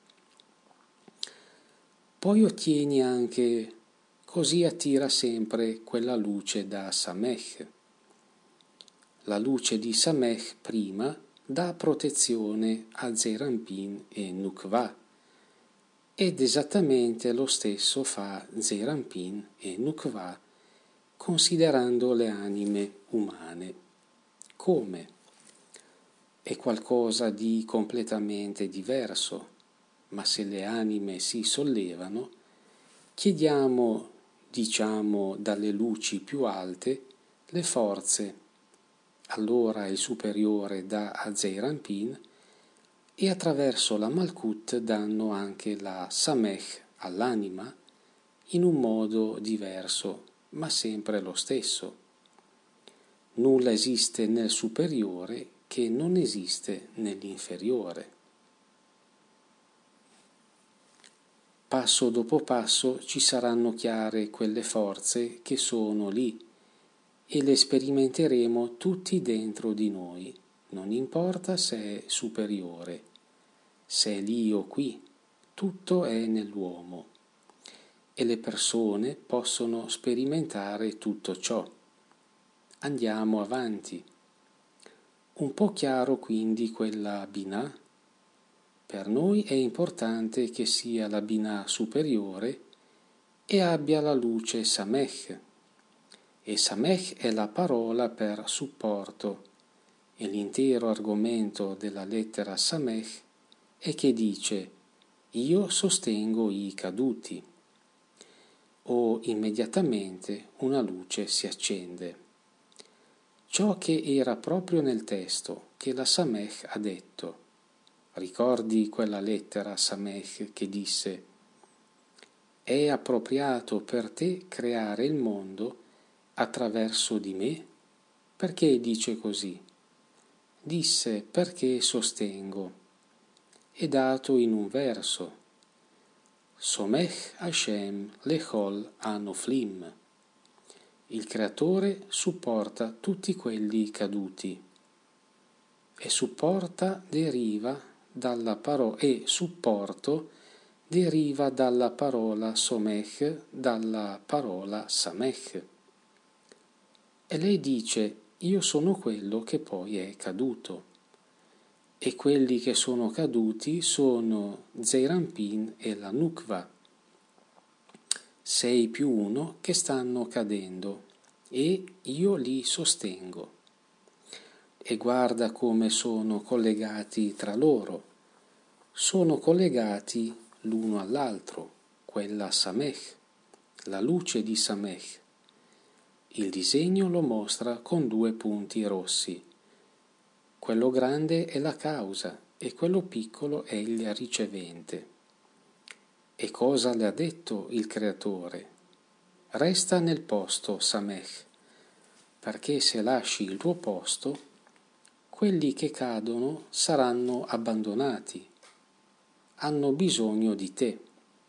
Poi ottieni anche, così attira sempre quella luce da Samech. La luce di Samech prima dà protezione a Zeranpin e Nukva. Ed esattamente lo stesso fa Zeranpin e Nukva considerando le anime umane. Come? È qualcosa di completamente diverso, ma se le anime si sollevano, chiediamo, diciamo, dalle luci più alte le forze. Allora il superiore dà a Zeranpin e attraverso la Malkut danno anche la Samech all'anima in un modo diverso, ma sempre lo stesso. Nulla esiste nel superiore che non esiste nell'inferiore. passo dopo passo ci saranno chiare quelle forze che sono lì e le sperimenteremo tutti dentro di noi, non importa se è superiore, se è lì o qui, tutto è nell'uomo e le persone possono sperimentare tutto ciò. Andiamo avanti. Un po' chiaro quindi quella Binah? Per noi è importante che sia la Binah superiore e abbia la luce Samech. E Samech è la parola per supporto e l'intero argomento della lettera Samech è che dice io sostengo i caduti o immediatamente una luce si accende. Ciò che era proprio nel testo che la Samech ha detto. Ricordi quella lettera Samech che disse è appropriato per te creare il mondo attraverso di me? Perché dice così? Disse perché sostengo. È dato in un verso. Somech Hashem lechol anoflim. Il creatore supporta tutti quelli caduti. E supporto deriva dalla parola somech, dalla parola samech. E lei dice, io sono quello che poi è caduto. E quelli che sono caduti sono Zeirampin e la Nukva, 6 più 1 che stanno cadendo, e io li sostengo. E guarda come sono collegati tra loro. Sono collegati l'uno all'altro, quella Samech, la luce di Samech. Il disegno lo mostra con 2 punti rossi. Quello grande è la causa e quello piccolo è il ricevente. E cosa le ha detto il creatore? Resta nel posto, Samech, perché se lasci il tuo posto, quelli che cadono saranno abbandonati, hanno bisogno di te.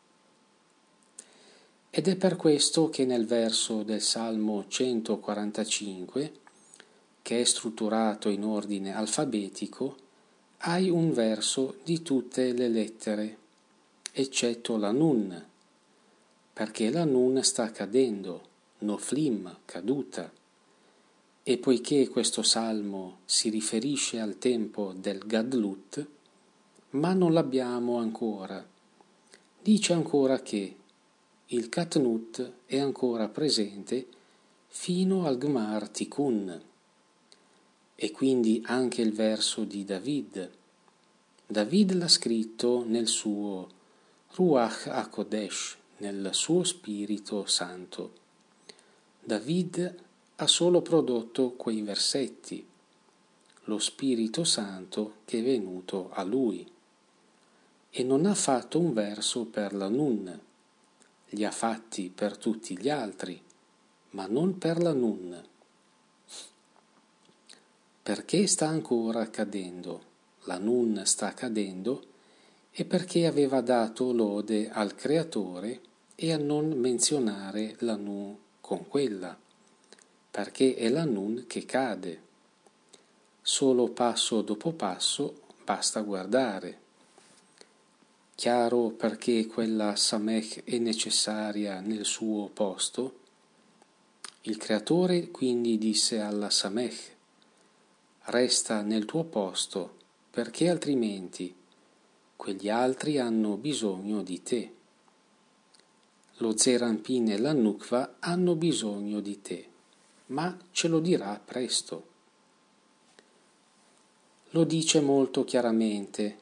Ed è per questo che nel verso del Salmo 145, che è strutturato in ordine alfabetico, hai un verso di tutte le lettere, eccetto la Nun, perché la Nun sta cadendo, Noflim, caduta. E poiché questo salmo si riferisce al tempo del Gadlut, ma non l'abbiamo ancora, dice ancora che il Katnut è ancora presente fino al Gmar Tikkun, e quindi anche il verso di David. David l'ha scritto nel suo Ruach HaKodesh, nel suo Spirito Santo. David ha solo prodotto quei versetti, lo Spirito Santo che è venuto a lui, e non ha fatto un verso per la Nun, li ha fatti per tutti gli altri, ma non per la Nun. Perché sta ancora accadendo? La Nun sta accadendo e perché aveva dato lode al Creatore e a non menzionare la Nun con quella, perché è la Nun che cade. Solo passo dopo passo basta guardare. Chiaro perché quella Samech è necessaria nel suo posto? Il Creatore quindi disse alla Samech, resta nel tuo posto, perché altrimenti quegli altri hanno bisogno di te. Lo Zeranpin e la Nukva hanno bisogno di te, ma ce lo dirà presto. Lo dice molto chiaramente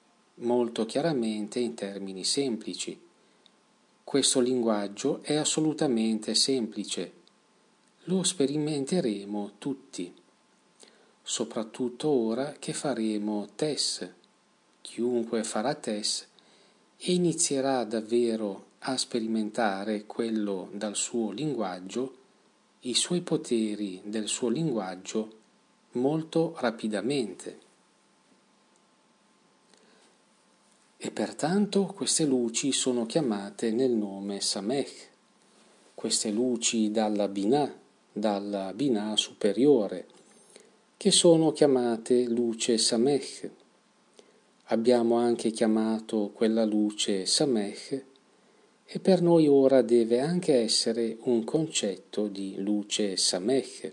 in termini semplici. Questo linguaggio è assolutamente semplice, lo sperimenteremo tutti, soprattutto ora che faremo test. Chiunque farà test e inizierà davvero a sperimentare quello dal suo linguaggio, i suoi poteri del suo linguaggio molto rapidamente. E pertanto queste luci sono chiamate nel nome Samech, queste luci dalla Binah superiore, che sono chiamate luce Samech. Abbiamo anche chiamato quella luce Samech e per noi ora deve anche essere un concetto di luce Samech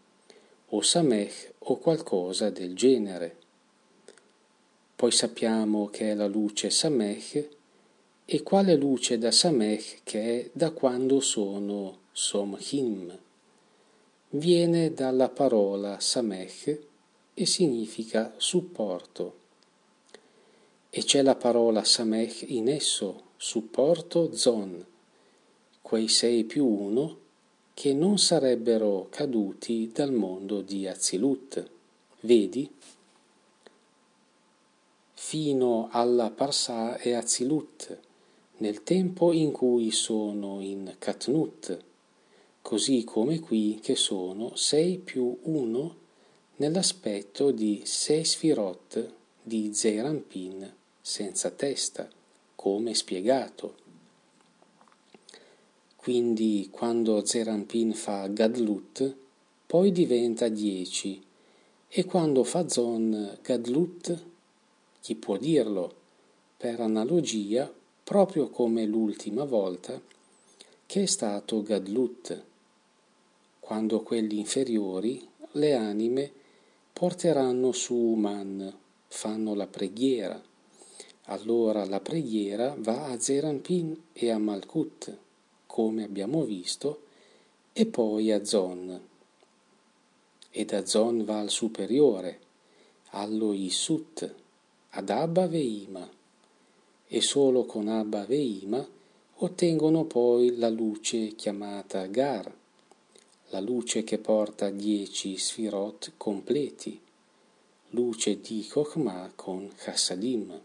o qualcosa del genere. Poi sappiamo che è la luce Samech e quale luce da Samech che è da quando sono Somhim. Viene dalla parola Samech e significa supporto. E c'è la parola Samech in esso, supporto Zon, quei 6 più 1 che non sarebbero caduti dal mondo di Atzilut. Vedi? Fino alla Parsà e Atzilut, nel tempo in cui sono in Katnut, così come qui che sono 6 più 1 nell'aspetto di 6 Sfirot di Zeir Anpin senza testa, come spiegato. Quindi quando Zeir Anpin fa Gadlut, poi diventa 10, e quando fa Zon Gadlut, chi può dirlo, per analogia, proprio come l'ultima volta che è stato Gadlut, quando quelli inferiori, le anime, porteranno su Man, fanno la preghiera. Allora la preghiera va a Zeir Anpin e a Malkut, come abbiamo visto, e poi a Zon. E da Zon va al superiore, allo Yisut, ad Abba Veima, e solo con Abba Veima ottengono poi la luce chiamata Gar, la luce che porta 10 Sfirot completi, luce di Chokhmah con Chassadim.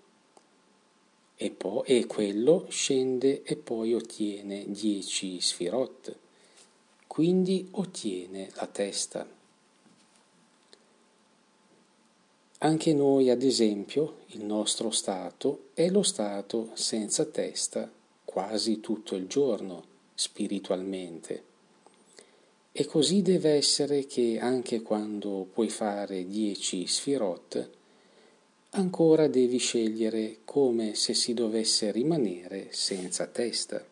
E quello scende e poi ottiene 10 Sfirot, quindi ottiene la testa. Anche noi, ad esempio, il nostro stato è lo stato senza testa quasi tutto il giorno, spiritualmente. E così deve essere che anche quando puoi fare 10 Sfirot, ancora devi scegliere come se si dovesse rimanere senza testa.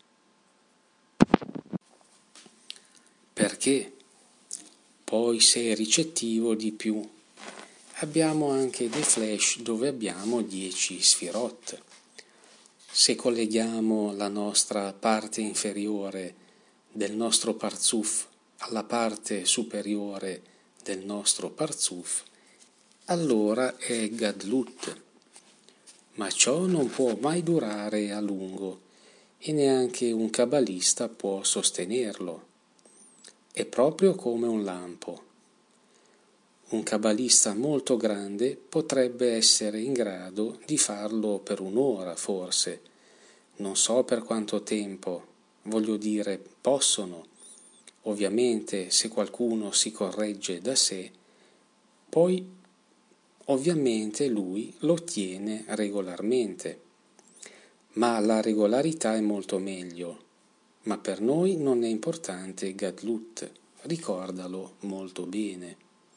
Perché? Poi sei ricettivo di più. Abbiamo anche dei flash dove abbiamo 10 Sfirot. Se colleghiamo la nostra parte inferiore del nostro Parzuf alla parte superiore del nostro Parzuf, allora è Gadlut. Ma ciò non può mai durare a lungo e neanche un kabbalista può sostenerlo. È proprio come un lampo. Un kabbalista molto grande potrebbe essere in grado di farlo per un'ora, forse. Non so per quanto tempo, voglio dire, possono. Ovviamente se qualcuno si corregge da sé, poi ovviamente lui lo ottiene regolarmente. Ma la regolarità è molto meglio. Ma per noi non è importante Gadlut, ricordalo molto bene.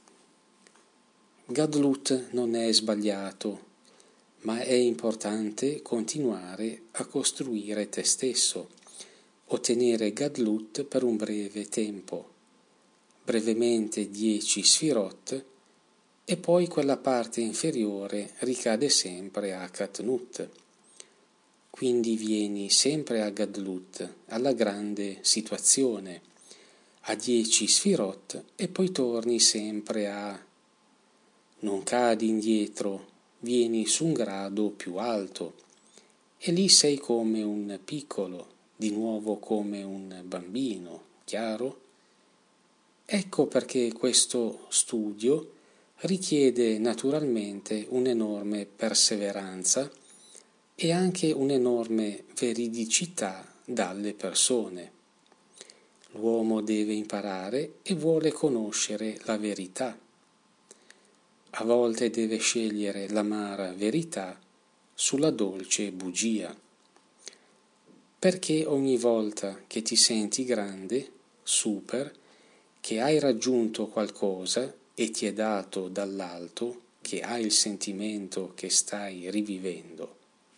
Gadlut non è sbagliato, ma è importante continuare a costruire te stesso, ottenere Gadlut per un breve tempo, brevemente 10 Sfirot, e poi quella parte inferiore ricade sempre a Katnut. Quindi vieni sempre a Gadlut, alla grande situazione, a 10 Sfirot, e poi torni sempre a... Non cadi indietro, vieni su un grado più alto, e lì sei come un piccolo, di nuovo come un bambino, chiaro? Ecco perché questo studio richiede naturalmente un'enorme perseveranza e anche un'enorme veridicità dalle persone. L'uomo deve imparare e vuole conoscere la verità. A volte deve scegliere l'amara verità, sulla dolce bugia. Perché ogni volta che ti senti grande, super, che hai raggiunto qualcosa e ti è dato dall'alto, che hai il sentimento che stai rivivendo,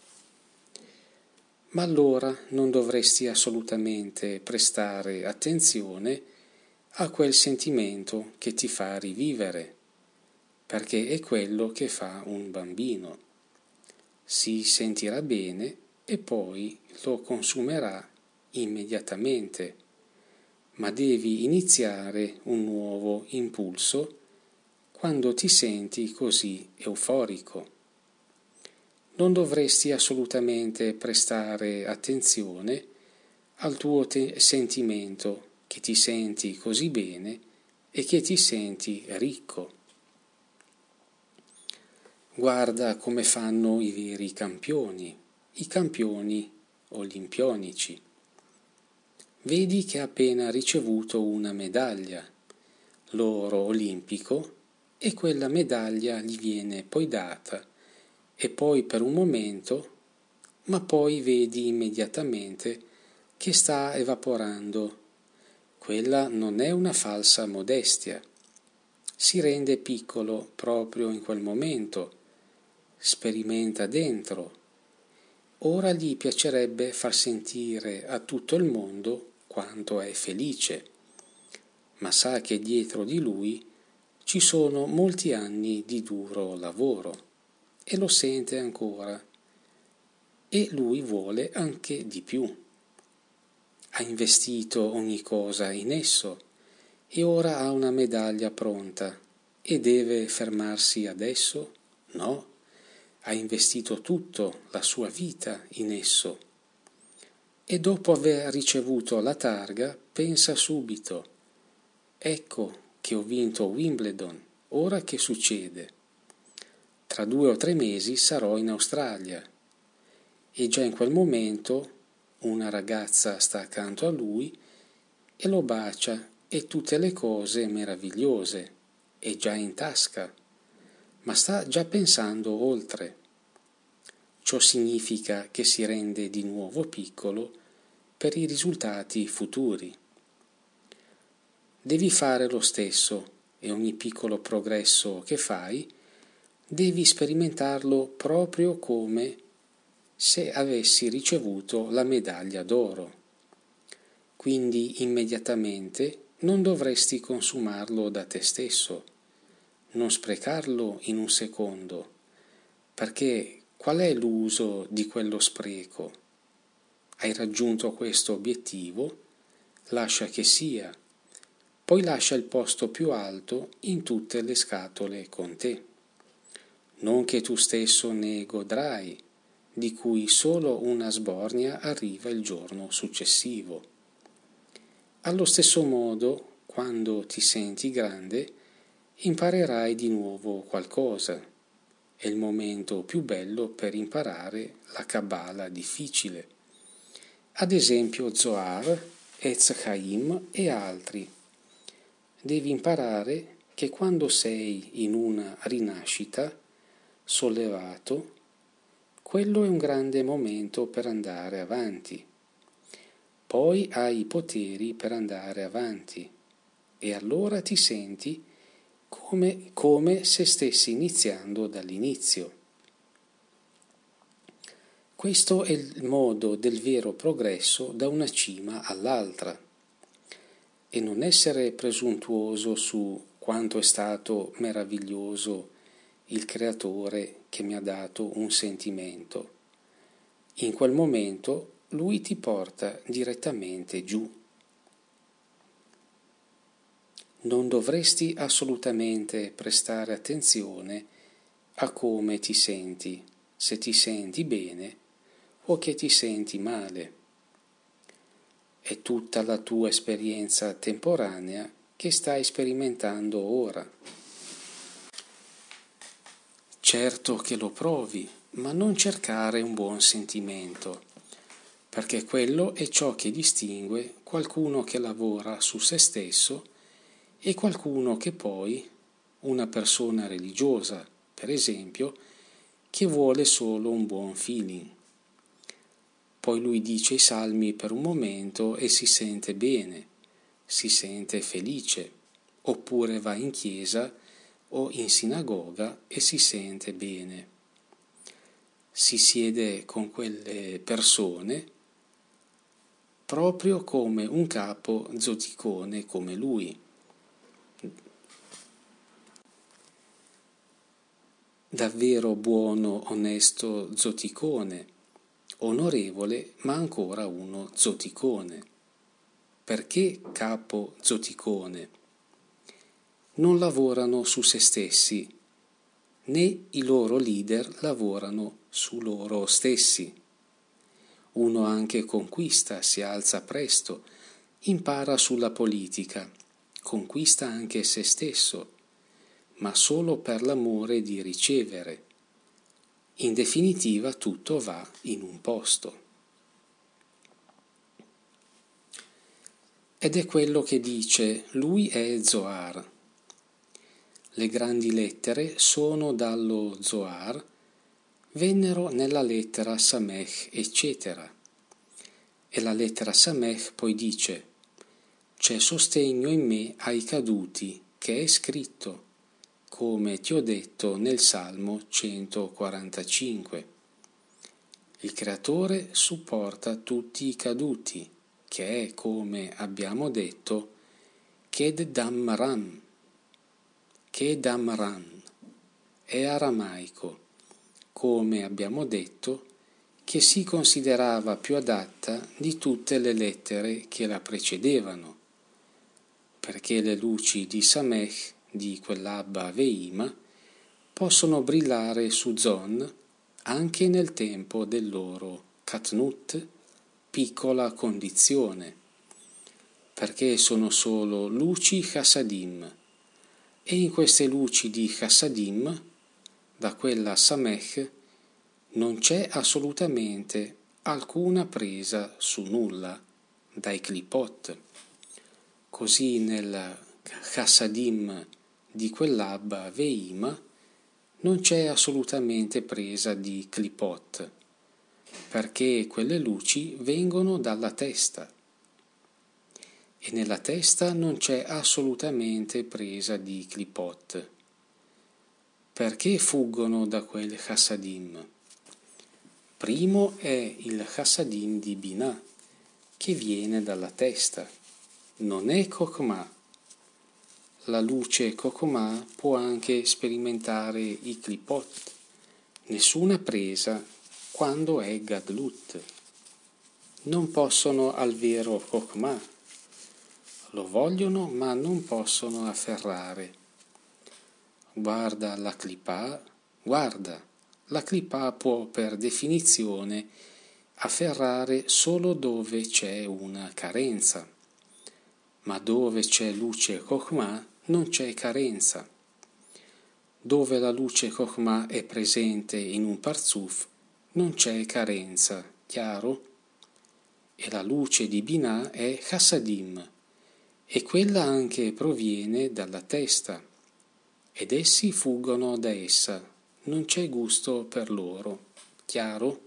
ma allora non dovresti assolutamente prestare attenzione a quel sentimento che ti fa rivivere, perché è quello che fa un bambino. Si sentirà bene e poi lo consumerà immediatamente, ma devi iniziare un nuovo impulso quando ti senti così euforico. Non dovresti assolutamente prestare attenzione al tuo sentimento che ti senti così bene e che ti senti ricco. Guarda come fanno i veri campioni, i campioni olimpionici. Vedi che ha appena ricevuto una medaglia, l'oro olimpico, e quella medaglia gli viene poi data, e poi per un momento, ma poi vedi immediatamente che sta evaporando. Quella non è una falsa modestia. Si rende piccolo proprio in quel momento, sperimenta dentro. Ora gli piacerebbe far sentire a tutto il mondo quanto è felice, ma sa che dietro di lui ci sono molti anni di duro lavoro e lo sente ancora, e lui vuole anche di più. Ha investito ogni cosa in esso e ora ha una medaglia pronta e deve fermarsi adesso? No, ha investito tutto, la sua vita in esso. E dopo aver ricevuto la targa pensa subito: ecco che ho vinto Wimbledon, ora che succede? Tra 2 o 3 mesi sarò in Australia. E già in quel momento una ragazza sta accanto a lui e lo bacia, e tutte le cose meravigliose, è già in tasca, ma sta già pensando oltre. Ciò significa che si rende di nuovo piccolo per i risultati futuri. Devi fare lo stesso, e ogni piccolo progresso che fai devi sperimentarlo proprio come se avessi ricevuto la medaglia d'oro. Quindi immediatamente non dovresti consumarlo da te stesso, non sprecarlo in un secondo, perché qual è l'uso di quello spreco? Hai raggiunto questo obiettivo? Lascia che sia, poi lascia il posto più alto in tutte le scatole con te. Non che tu stesso ne godrai, di cui solo una sbornia arriva il giorno successivo. Allo stesso modo, quando ti senti grande, imparerai di nuovo qualcosa. È il momento più bello per imparare la Kabbalah difficile. Ad esempio Zohar, Etz Chaim e altri. Devi imparare che quando sei in una rinascita, sollevato, quello è un grande momento per andare avanti. Poi hai i poteri per andare avanti e allora ti senti come se stessi iniziando dall'inizio. Questo è il modo del vero progresso da una cima all'altra. E non essere presuntuoso su quanto è stato meraviglioso il Creatore che mi ha dato un sentimento. In quel momento Lui ti porta direttamente giù. Non dovresti assolutamente prestare attenzione a come ti senti, se ti senti bene o che ti senti male. È tutta la tua esperienza temporanea che stai sperimentando ora. Certo che lo provi, ma non cercare un buon sentimento, perché quello è ciò che distingue qualcuno che lavora su se stesso e qualcuno che poi, una persona religiosa, per esempio, che vuole solo un buon feeling. Poi lui dice i salmi per un momento e si sente bene, si sente felice, oppure va in chiesa o in sinagoga e si sente bene. Si siede con quelle persone proprio come un capo zoticone come lui. Davvero buono, onesto zoticone, onorevole, ma ancora uno zoticone. Perché capo zoticone? Non lavorano su se stessi, né i loro leader lavorano su loro stessi. Uno anche conquista, si alza presto, impara sulla politica, conquista anche se stesso, ma solo per l'amore di ricevere. In definitiva tutto va in un posto. Ed è quello che dice, lui è Zohar. Le grandi lettere sono dallo Zohar, vennero nella lettera Samech, eccetera. E la lettera Samech poi dice, c'è sostegno in me ai caduti, che è scritto, come ti ho detto nel Salmo 145. Il Creatore supporta tutti i caduti, che è, come abbiamo detto, Kedamran. Kedamran è aramaico, come abbiamo detto, che si considerava più adatta di tutte le lettere che la precedevano, perché le luci di Samech, di quell'Abba Veima, possono brillare su Zon anche nel tempo del loro Katnut, piccola condizione, perché sono solo luci Chassadim, e in queste luci di Chassadim, da quella Samech, non c'è assolutamente alcuna presa su nulla dai clipot. Così nel Chassadim di quell'Abba Veima non c'è assolutamente presa di clipot, perché quelle luci vengono dalla testa e nella testa non c'è assolutamente presa di clipot. Perché fuggono da quel Chassadim? Primo è il Chassadim di Binah, che viene dalla testa, non è Chokhmah. La luce Chokhmah può anche sperimentare i clipot, nessuna presa quando è Gadlut. Non possono al vero Chokhmah, lo vogliono ma non possono afferrare. Guarda la clipà, la clipà può per definizione afferrare solo dove c'è una carenza, ma dove c'è luce Chokhmah non c'è carenza. Dove la luce Chokhmah è presente in un parzuf non c'è carenza, chiaro? E la luce di Binah è Chassadim, e quella anche proviene dalla testa, ed essi fuggono da essa, non c'è gusto per loro, chiaro?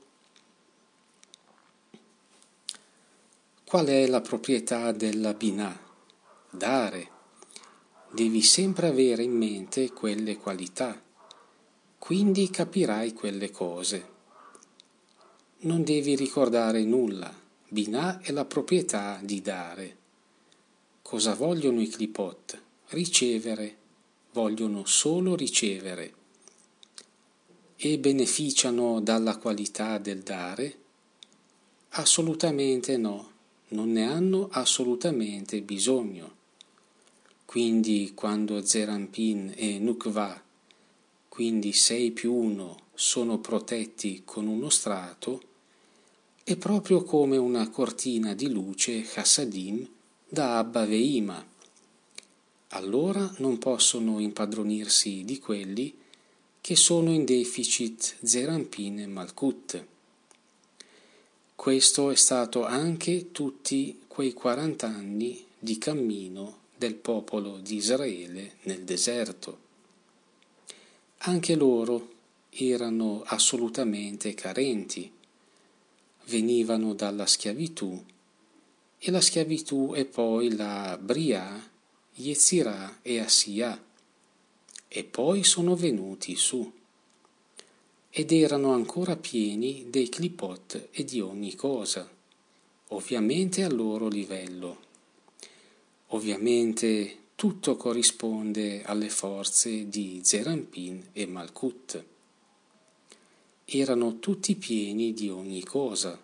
Qual è la proprietà della Binah? Dare. Devi sempre avere in mente quelle qualità, quindi capirai quelle cose. Non devi ricordare nulla, Binah è la proprietà di dare. Cosa vogliono i clipot? Ricevere, vogliono solo ricevere. E beneficiano dalla qualità del dare? Assolutamente no, non ne hanno assolutamente bisogno. Quindi quando Zerampin e Nukva, quindi 6 più 1, sono protetti con uno strato, è proprio come una cortina di luce Chassadim da Abba Veima. Allora non possono impadronirsi di quelli che sono in deficit Zerampin e Malkut. Questo è stato anche tutti quei 40 anni di cammino del popolo di Israele nel deserto. Anche loro, erano assolutamente carenti, venivano dalla schiavitù, e la schiavitù è poi la Brià, Yetzirah e Assiyah, e poi sono venuti su, ed erano ancora pieni dei clipot e di ogni cosa, ovviamente al loro livello. Ovviamente tutto corrisponde alle forze di Zerampin e Malkut. Erano tutti pieni di ogni cosa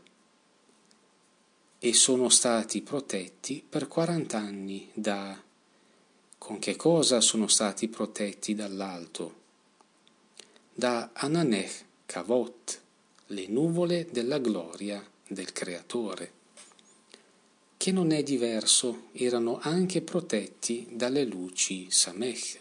e sono stati protetti per 40 anni da... Con che cosa sono stati protetti dall'alto? Da Ananech Kavot, le nuvole della gloria del Creatore, che non è diverso, erano anche protetti dalle luci Samech.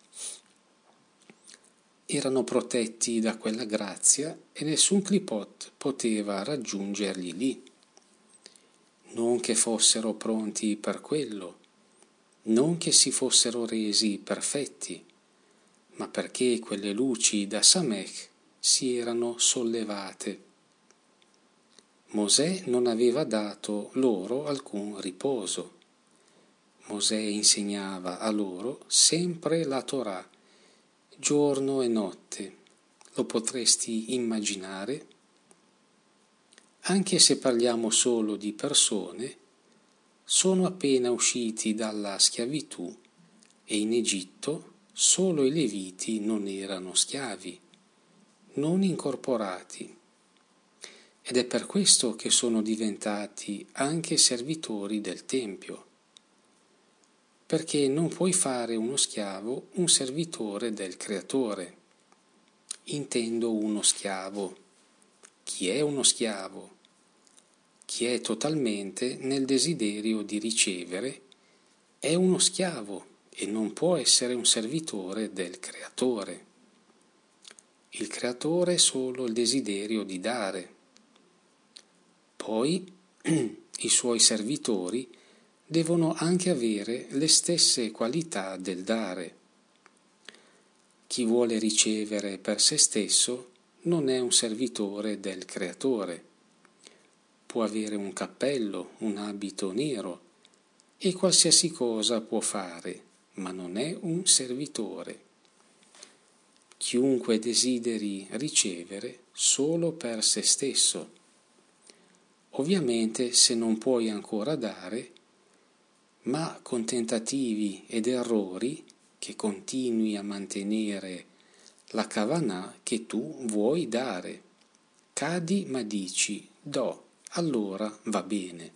Erano protetti da quella grazia e nessun clipot poteva raggiungerli lì. Non che fossero pronti per quello, non che si fossero resi perfetti, ma perché quelle luci da Samech si erano sollevate. Mosè non aveva dato loro alcun riposo. Mosè insegnava a loro sempre la Torah, giorno e notte. Lo potresti immaginare? Anche se parliamo solo di persone, sono appena usciti dalla schiavitù e in Egitto solo i Leviti non erano schiavi, non incorporati. Ed è per questo che sono diventati anche servitori del Tempio, perché non puoi fare uno schiavo un servitore del Creatore. Intendo uno schiavo. Chi è uno schiavo? Chi è totalmente nel desiderio di ricevere è uno schiavo e non può essere un servitore del Creatore. Il Creatore è solo il desiderio di dare. Poi i suoi servitori devono anche avere le stesse qualità del dare. Chi vuole ricevere per se stesso non è un servitore del Creatore. Può avere un cappello, un abito nero e qualsiasi cosa può fare, ma non è un servitore. Chiunque desideri ricevere solo per se stesso. Ovviamente se non puoi ancora dare, ma con tentativi ed errori che continui a mantenere la kavanah che tu vuoi dare. Cadi ma dici do, allora va bene.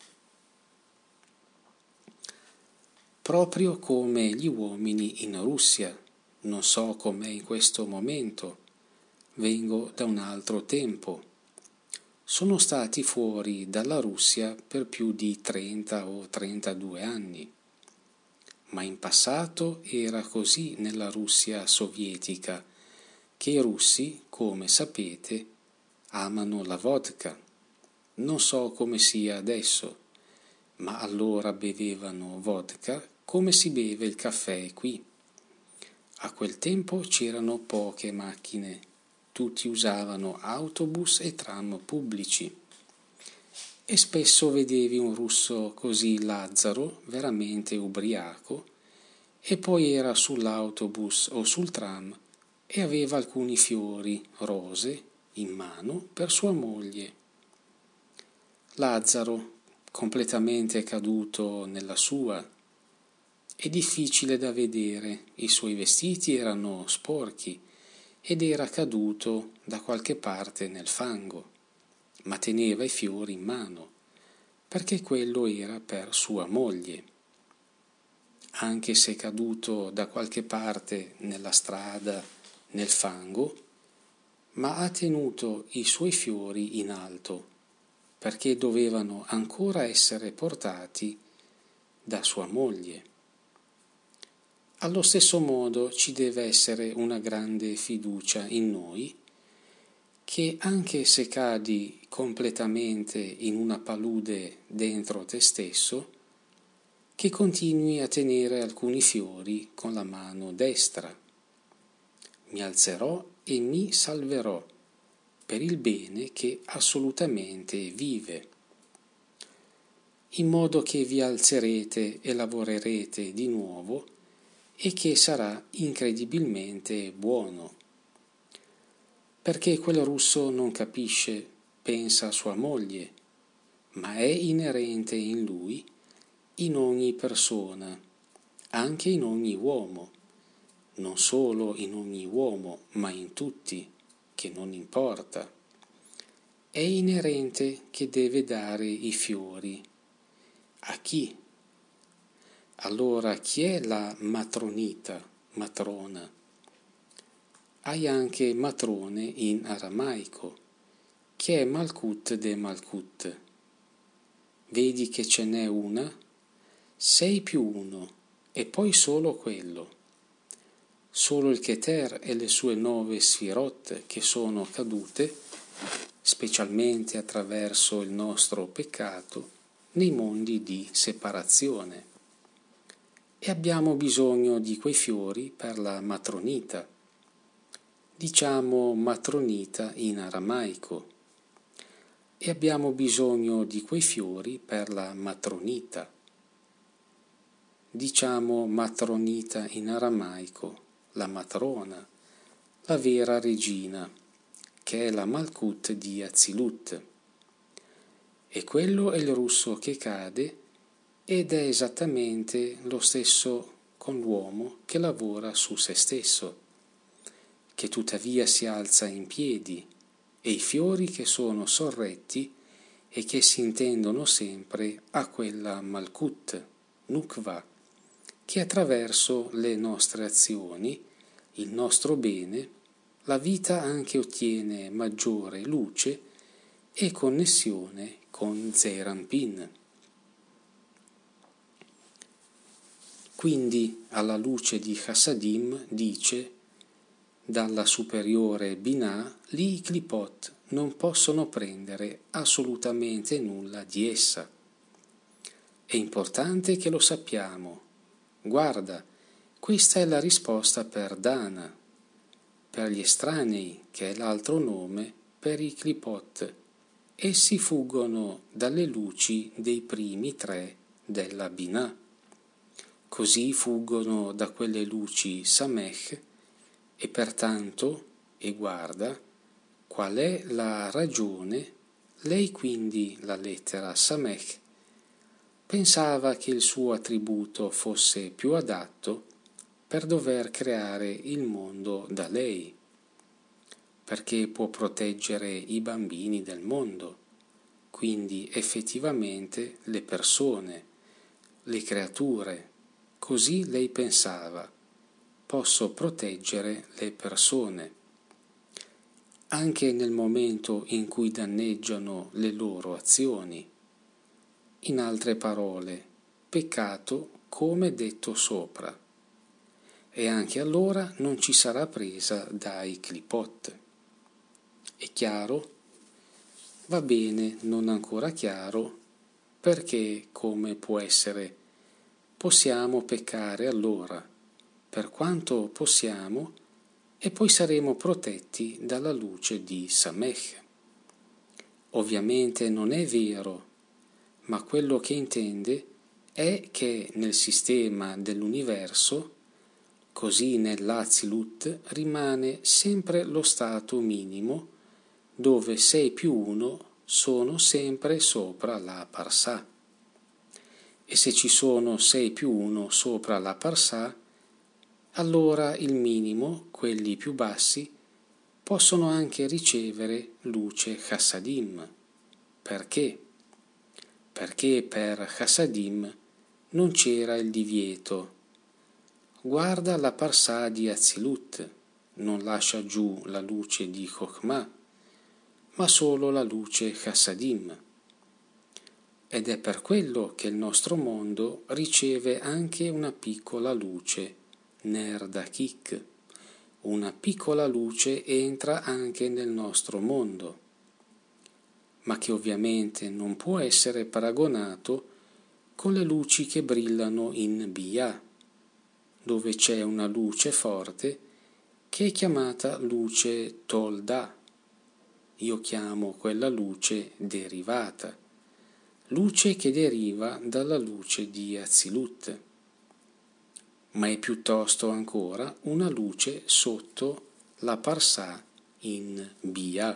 Proprio come gli uomini in Russia, non so com'è in questo momento, vengo da un altro tempo. Sono stati fuori dalla Russia per più di 30 o 32 anni, ma in passato era così nella Russia sovietica, che i russi, come sapete, amano la vodka. Non so come sia adesso, ma allora bevevano vodka come si beve il caffè qui. A quel tempo c'erano poche macchine. Tutti usavano autobus e tram pubblici e spesso vedevi un russo così lazzaro, veramente ubriaco, e poi era sull'autobus o sul tram e aveva alcuni fiori, rose, in mano per sua moglie. Lazzaro, completamente caduto nella sua, è difficile da vedere, i suoi vestiti erano sporchi, ed era caduto da qualche parte nel fango, ma teneva i fiori in mano, perché quello era per sua moglie. Anche se caduto da qualche parte nella strada, nel fango, ma ha tenuto i suoi fiori in alto, perché dovevano ancora essere portati da sua moglie. Allo stesso modo ci deve essere una grande fiducia in noi, che anche se cadi completamente in una palude dentro te stesso, che continui a tenere alcuni fiori con la mano destra. mi alzerò e mi salverò per il bene che assolutamente vive, in modo che vi alzerete e lavorerete di nuovo e che sarà incredibilmente buono. Perché quel russo non capisce, pensa a sua moglie, ma è inerente in lui, in ogni persona, anche in ogni uomo, non solo in ogni uomo, ma in tutti, che non importa. È inerente che deve dare i fiori. A chi? Allora chi è la matronita, matrona? Hai anche matrone in aramaico, che è Malkut de Malkut. Vedi che ce n'è una? 6 più 1, e poi solo quello. Solo il Keter e le sue 9 sfirot che sono cadute, specialmente attraverso il nostro peccato, nei mondi di separazione. E abbiamo bisogno di quei fiori per la matronita. Diciamo matronita in aramaico. E abbiamo bisogno di quei fiori per la matronita. Diciamo matronita in aramaico, la matrona, la vera regina, che è la Malkut di Azilut. E quello è il russo che cade ed è esattamente lo stesso con l'uomo che lavora su se stesso, che tuttavia si alza in piedi, e i fiori che sono sorretti e che si intendono sempre a quella Malkut, Nukva, che attraverso le nostre azioni, il nostro bene, la vita anche ottiene maggiore luce e connessione con Zeir Anpin. Quindi, alla luce di Chassadim, dice, dalla superiore Binah, gli Klipot non possono prendere assolutamente nulla di essa. È importante che lo sappiamo. Guarda, questa è la risposta per Dana, per gli estranei, che è l'altro nome per i Klipot. Essi fuggono dalle luci dei primi 3 della Binah. Così fuggono da quelle luci Samech e pertanto, e guarda, qual è la ragione, lei quindi, la lettera Samech, pensava che il suo attributo fosse più adatto per dover creare il mondo da lei, perché può proteggere i bambini del mondo, quindi effettivamente le persone, le creature. Così lei pensava, posso proteggere le persone. Anche nel momento in cui danneggiano le loro azioni. In altre parole, peccato come detto sopra. E anche allora non ci sarà presa dai Klipot. È chiaro? Va bene, non ancora chiaro, perché come può essere? Possiamo peccare allora, per quanto possiamo, e poi saremo protetti dalla luce di Samech. Ovviamente non è vero, ma quello che intende è che nel sistema dell'universo, così nell'Azilut, rimane sempre lo stato minimo, dove 6 più 1 sono sempre sopra la Parsà. E se ci sono 6 più 1 sopra la Parsà, allora il minimo, quelli più bassi, possono anche ricevere luce Chassadim. Perché? Perché per Chassadim non c'era il divieto. Guarda la Parsà di Azilut, non lascia giù la luce di Chokhmah, ma solo la luce Chassadim. Ed è per quello che il nostro mondo riceve anche una piccola luce, Ner Dakik. Una piccola luce entra anche nel nostro mondo, ma che ovviamente non può essere paragonato con le luci che brillano in Biyah, dove c'è una luce forte che è chiamata luce Tolda. Io chiamo quella luce derivata, luce che deriva dalla luce di Azilut, ma è piuttosto ancora una luce sotto la Parsà in Bia.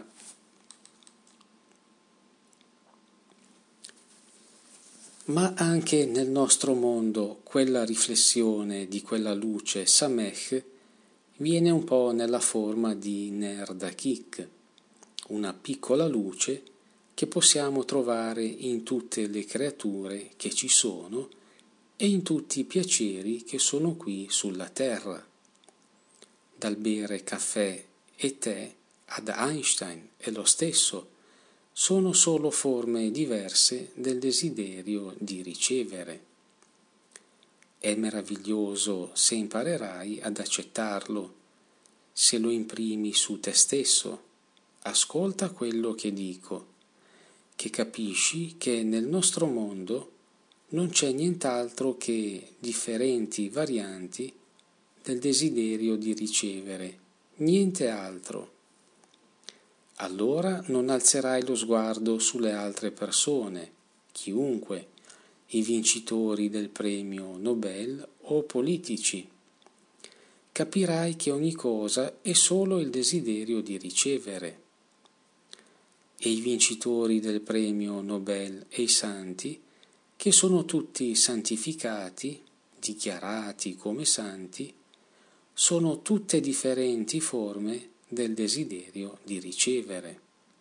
Ma anche nel nostro mondo quella riflessione di quella luce Samech viene un po' nella forma di Ner Dakik, una piccola luce che possiamo trovare in tutte le creature che ci sono e in tutti i piaceri che sono qui sulla terra. Dal bere caffè e tè ad Einstein è lo stesso, sono solo forme diverse del desiderio di ricevere. È meraviglioso se imparerai ad accettarlo, se lo imprimi su te stesso. Ascolta quello che dico, che capisci che nel nostro mondo non c'è nient'altro che differenti varianti del desiderio di ricevere, niente altro. Allora non alzerai lo sguardo sulle altre persone, chiunque, i vincitori del premio Nobel o politici. Capirai che ogni cosa è solo il desiderio di ricevere. E i vincitori del premio Nobel e i santi, che sono tutti santificati, dichiarati come santi, sono tutte differenti forme del desiderio di ricevere.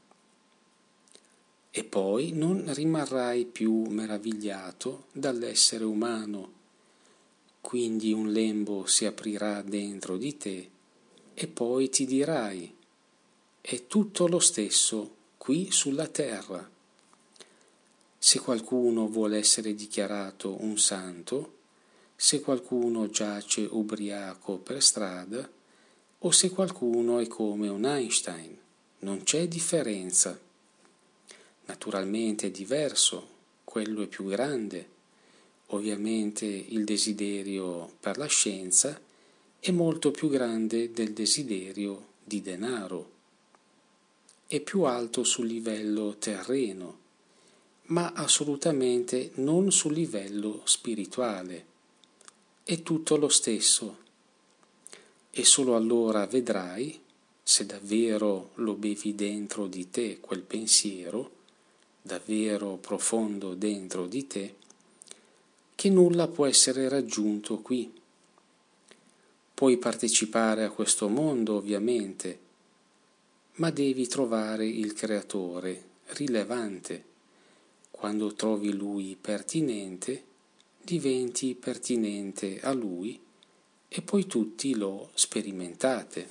E poi non rimarrai più meravigliato dall'essere umano, quindi un lembo si aprirà dentro di te e poi ti dirai: è tutto lo stesso qui sulla terra. Se qualcuno vuole essere dichiarato un santo, se qualcuno giace ubriaco per strada, o se qualcuno è come un Einstein, non c'è differenza. Naturalmente è diverso, quello è più grande. Ovviamente il desiderio per la scienza è molto più grande del desiderio di denaro. È più alto sul livello terreno, ma assolutamente non sul livello spirituale. È tutto lo stesso. E solo allora vedrai, se davvero lo bevi dentro di te quel pensiero, davvero profondo dentro di te, che nulla può essere raggiunto qui. Puoi partecipare a questo mondo, ovviamente, ma devi trovare il Creatore rilevante. Quando trovi Lui pertinente, diventi pertinente a Lui e poi tutti lo sperimentate.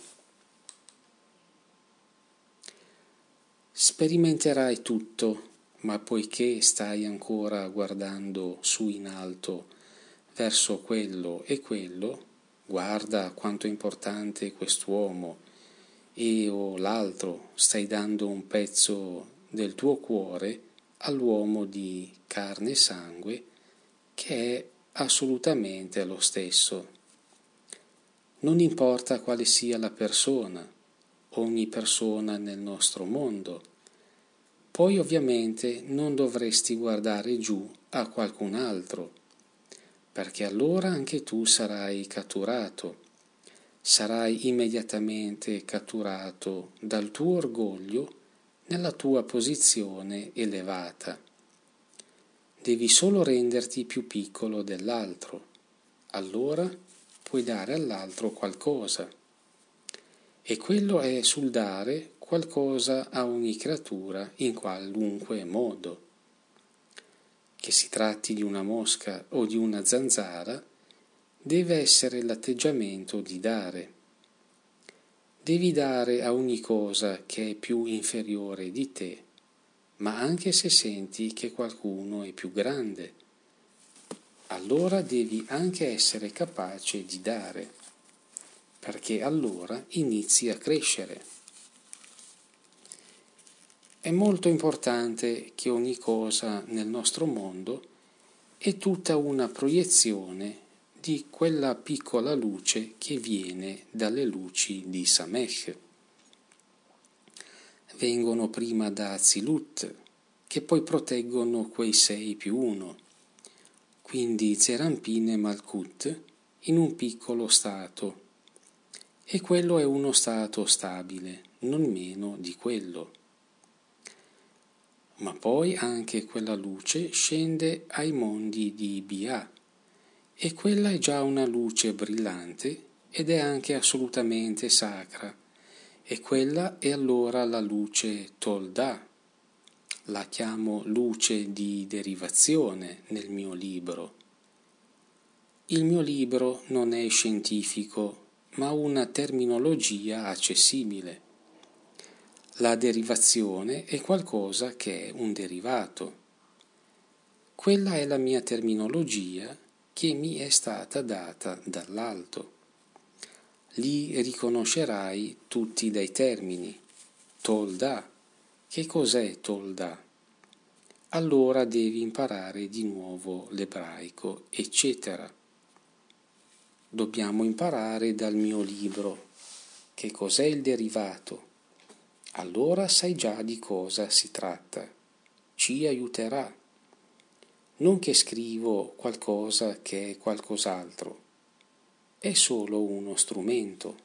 Sperimenterai tutto, ma poiché stai ancora guardando su in alto verso quello e quello, guarda quanto è importante quest'uomo e o l'altro, stai dando un pezzo del tuo cuore all'uomo di carne e sangue che è assolutamente lo stesso. Non importa quale sia la persona, ogni persona nel nostro mondo. Poi ovviamente non dovresti guardare giù a qualcun altro, perché allora anche tu sarai catturato. Sarai immediatamente catturato dal tuo orgoglio nella tua posizione elevata. Devi solo renderti più piccolo dell'altro, allora puoi dare all'altro qualcosa. E quello è sul dare qualcosa a ogni creatura in qualunque modo. Che si tratti di una mosca o di una zanzara, deve essere l'atteggiamento di dare. Devi dare a ogni cosa che è più inferiore di te, ma anche se senti che qualcuno è più grande, allora devi anche essere capace di dare, perché allora inizi a crescere. È molto importante che ogni cosa nel nostro mondo è tutta una proiezione di quella piccola luce che viene dalle luci di Samech. Vengono prima da Atzilut, che poi proteggono quei 6 più 1, quindi Zerampin e Malkut in un piccolo stato, e quello è uno stato stabile, non meno di quello. Ma poi anche quella luce scende ai mondi di Bia, e quella è già una luce brillante ed è anche assolutamente sacra, e quella è allora la luce Tolda. La chiamo luce di derivazione nel mio libro. Il mio libro non è scientifico, ma una terminologia accessibile. La derivazione è qualcosa che è un derivato. Quella è la mia terminologia che mi è stata data dall'alto. Lì riconoscerai tutti dei termini. Tolda. Che cos'è Tolda? Allora devi imparare di nuovo l'ebraico, eccetera. Dobbiamo imparare dal mio libro. Che cos'è il derivato? Allora sai già di cosa si tratta. Ci aiuterà. Non che scrivo qualcosa che è qualcos'altro. È solo uno strumento.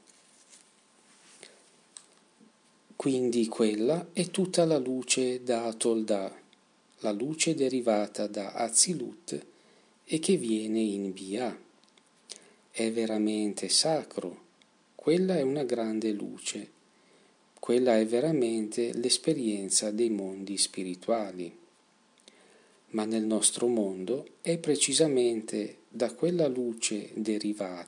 Quindi quella è tutta la luce da Tolda, la luce derivata da Atzilut e che viene in Bia. È veramente sacro. Quella è una grande luce. Quella è veramente l'esperienza dei mondi spirituali. Ma nel nostro mondo è precisamente da quella luce deriva,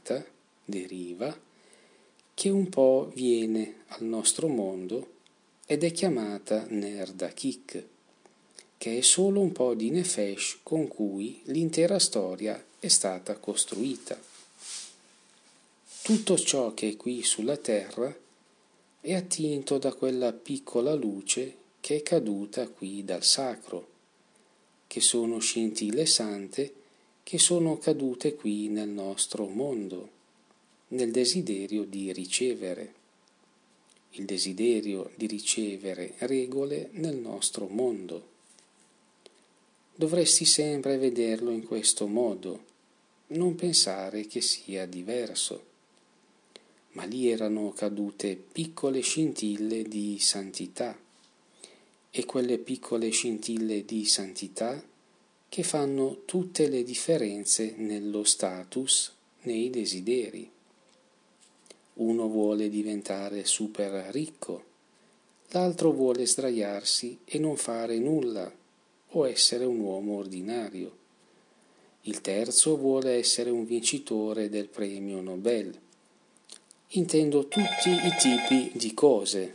che un po' viene al nostro mondo ed è chiamata Ner Dakik, che è solo un po' di Nefesh con cui l'intera storia è stata costruita. Tutto ciò che è qui sulla terra è attinto da quella piccola luce che è caduta qui dal sacro, che sono scintille sante che sono cadute qui nel nostro mondo, nel desiderio di ricevere. Il desiderio di ricevere regole nel nostro mondo. Dovresti sempre vederlo in questo modo, non pensare che sia diverso. Ma lì erano cadute piccole scintille di santità, e quelle piccole scintille di santità che fanno tutte le differenze nello status, nei desideri. Uno vuole diventare super ricco, l'altro vuole sdraiarsi e non fare nulla o essere un uomo ordinario. Il terzo vuole essere un vincitore del premio Nobel. Intendo tutti i tipi di cose.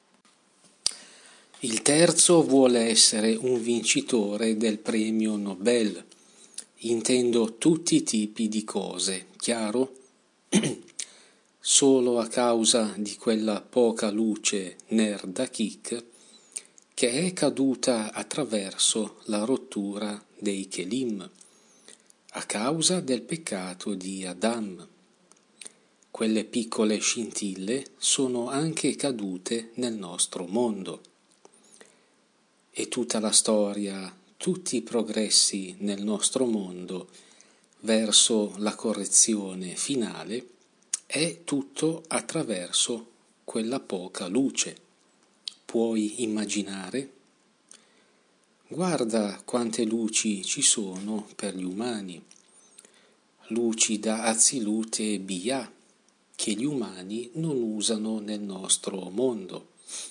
Il terzo vuole essere un vincitore del premio Nobel. Intendo tutti i tipi di cose, chiaro? Solo a causa di quella poca luce Ner Dakik che è caduta attraverso la rottura dei Kelim, a causa del peccato di Adam. Quelle piccole scintille sono anche cadute nel nostro mondo. E tutta la storia, tutti i progressi nel nostro mondo verso la correzione finale è tutto attraverso quella poca luce. Puoi immaginare? Guarda quante luci ci sono per gli umani. Luci da Atzilut e Bia, che gli umani non usano nel nostro mondo.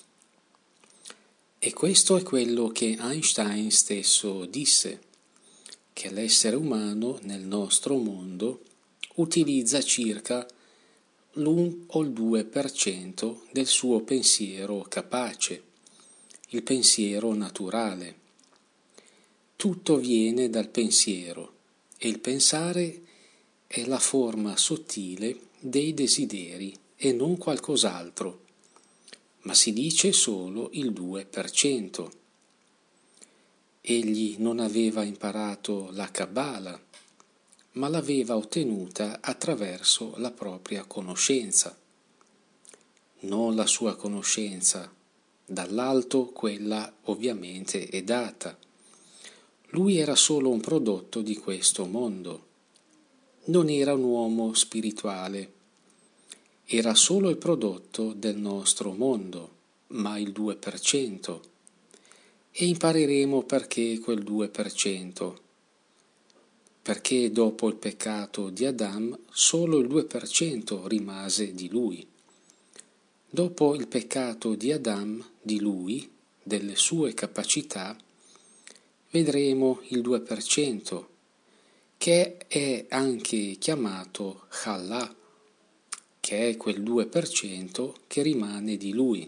E questo è quello che Einstein stesso disse, che l'essere umano nel nostro mondo utilizza circa l'1 o il 2% del suo pensiero capace, il pensiero naturale. Tutto viene dal pensiero e il pensare è la forma sottile dei desideri e non qualcos'altro, ma si dice solo il 2%. Egli non aveva imparato la Kabbalah, ma l'aveva ottenuta attraverso la propria conoscenza. Non la sua conoscenza, dall'alto quella ovviamente è data. Lui era solo un prodotto di questo mondo. Non era un uomo spirituale. Era solo il prodotto del nostro mondo, ma il 2%. E impareremo perché quel 2%. Perché dopo il peccato di Adam solo il 2% rimase di lui. Dopo il peccato di Adam, di lui, delle sue capacità, vedremo il 2%, che è anche chiamato Challah, che è quel 2% che rimane di lui.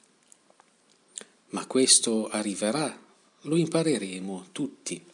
Ma questo arriverà, lo impareremo tutti.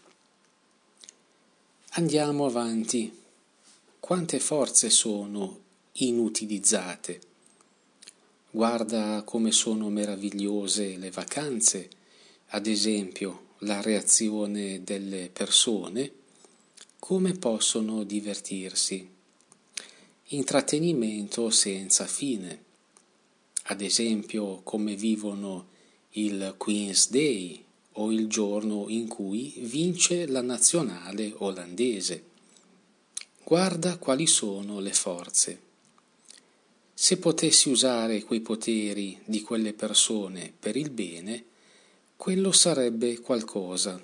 Andiamo avanti. Quante forze sono inutilizzate? Guarda come sono meravigliose le vacanze, ad esempio la reazione delle persone, come possono divertirsi. Intrattenimento senza fine, ad esempio come vivono il Queen's Day o il giorno in cui vince la nazionale olandese. Guarda quali sono le forze. Se potessi usare quei poteri di quelle persone per il bene, quello sarebbe qualcosa.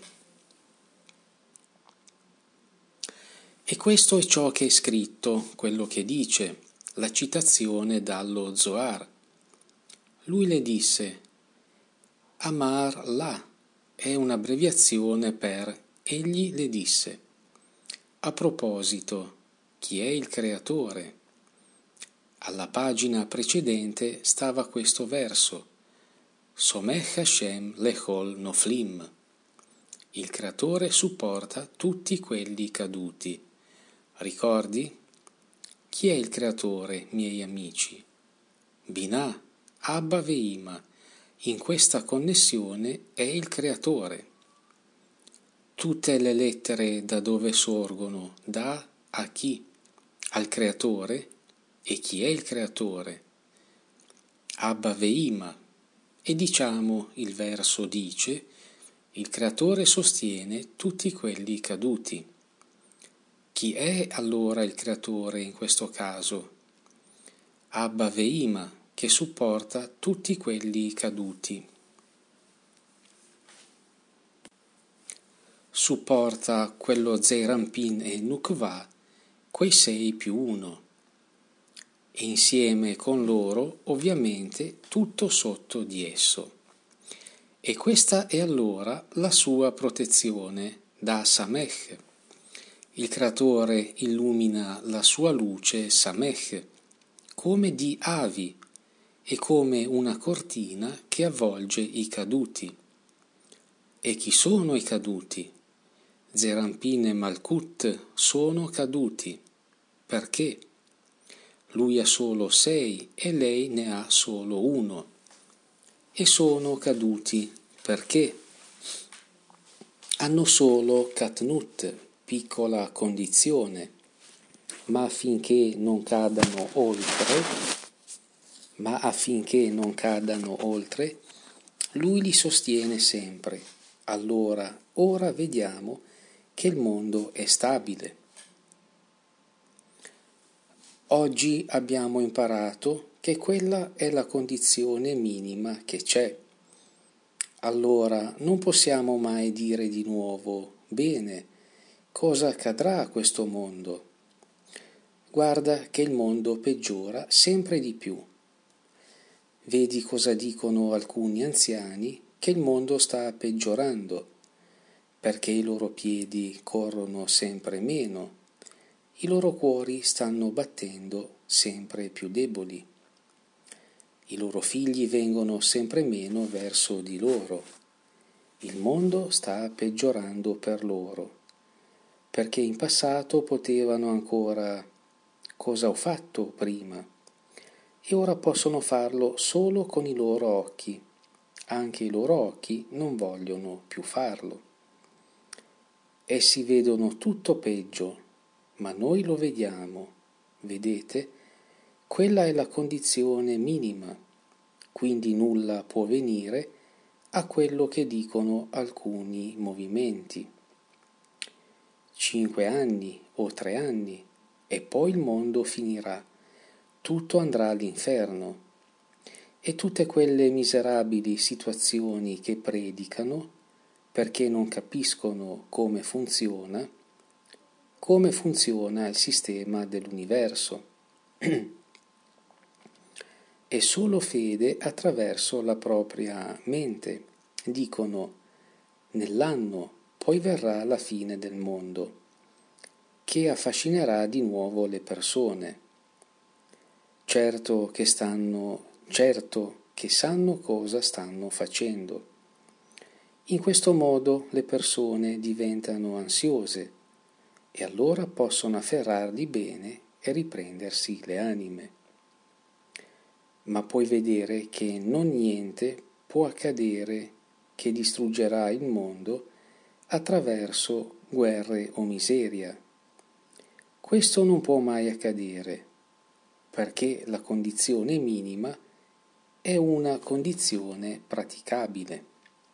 E questo è ciò che è scritto, quello che dice, la citazione dallo Zohar. Lui le disse, Amar La è un'abbreviazione per egli le disse. A proposito, chi è il creatore? Alla pagina precedente stava questo verso, Somech Hashem lechol noflim. Il creatore supporta tutti quelli caduti. Ricordi? Chi è il creatore, miei amici? Binah, Abba Veima. In questa connessione è il creatore. Tutte le lettere da dove sorgono? Da a chi? Al creatore? E chi è il creatore? Abba Veima. E diciamo, il verso dice, il creatore sostiene tutti quelli caduti. Chi è allora il creatore in questo caso? Abba Veima, che supporta tutti quelli caduti. Supporta quello Zeirampin e Nukva, quei 6 più 1. E insieme con loro, ovviamente, tutto sotto di esso. E questa è allora la sua protezione da Samech. Il creatore illumina la sua luce Samech, come di avi e come una cortina che avvolge i caduti. E chi sono i caduti? Zerampin e Malkut sono caduti. Perché? Lui ha solo 6 e lei ne ha solo 1. E sono caduti perché? Hanno solo Katnut, piccola condizione, ma affinché non cadano oltre, lui li sostiene sempre. Allora, ora vediamo che il mondo è stabile. Oggi abbiamo imparato che quella è la condizione minima che c'è. Allora non possiamo mai dire di nuovo, bene, cosa accadrà a questo mondo? Guarda che il mondo peggiora sempre di più. Vedi cosa dicono alcuni anziani, che il mondo sta peggiorando, perché i loro piedi corrono sempre meno, i loro cuori stanno battendo sempre più deboli. I loro figli vengono sempre meno verso di loro. Il mondo sta peggiorando per loro, perché in passato potevano ancora cosa ho fatto prima, e ora possono farlo solo con i loro occhi. Anche i loro occhi non vogliono più farlo. Essi vedono tutto peggio, ma noi lo vediamo. Vedete? Quella è la condizione minima, quindi nulla può venire a quello che dicono alcuni movimenti. 5 anni o 3 anni e poi il mondo finirà, tutto andrà all'inferno. E tutte quelle miserabili situazioni che predicano perché non capiscono come funziona il sistema dell'universo. È solo fede attraverso la propria mente. Dicono, nell'anno poi verrà la fine del mondo, che affascinerà di nuovo le persone. Certo che sanno cosa stanno facendo. In questo modo le persone diventano ansiose e allora possono afferrarli bene e riprendersi le anime. Ma puoi vedere che non niente può accadere che distruggerà il mondo attraverso guerre o miseria. Questo non può mai accadere, perché la condizione minima è una condizione praticabile.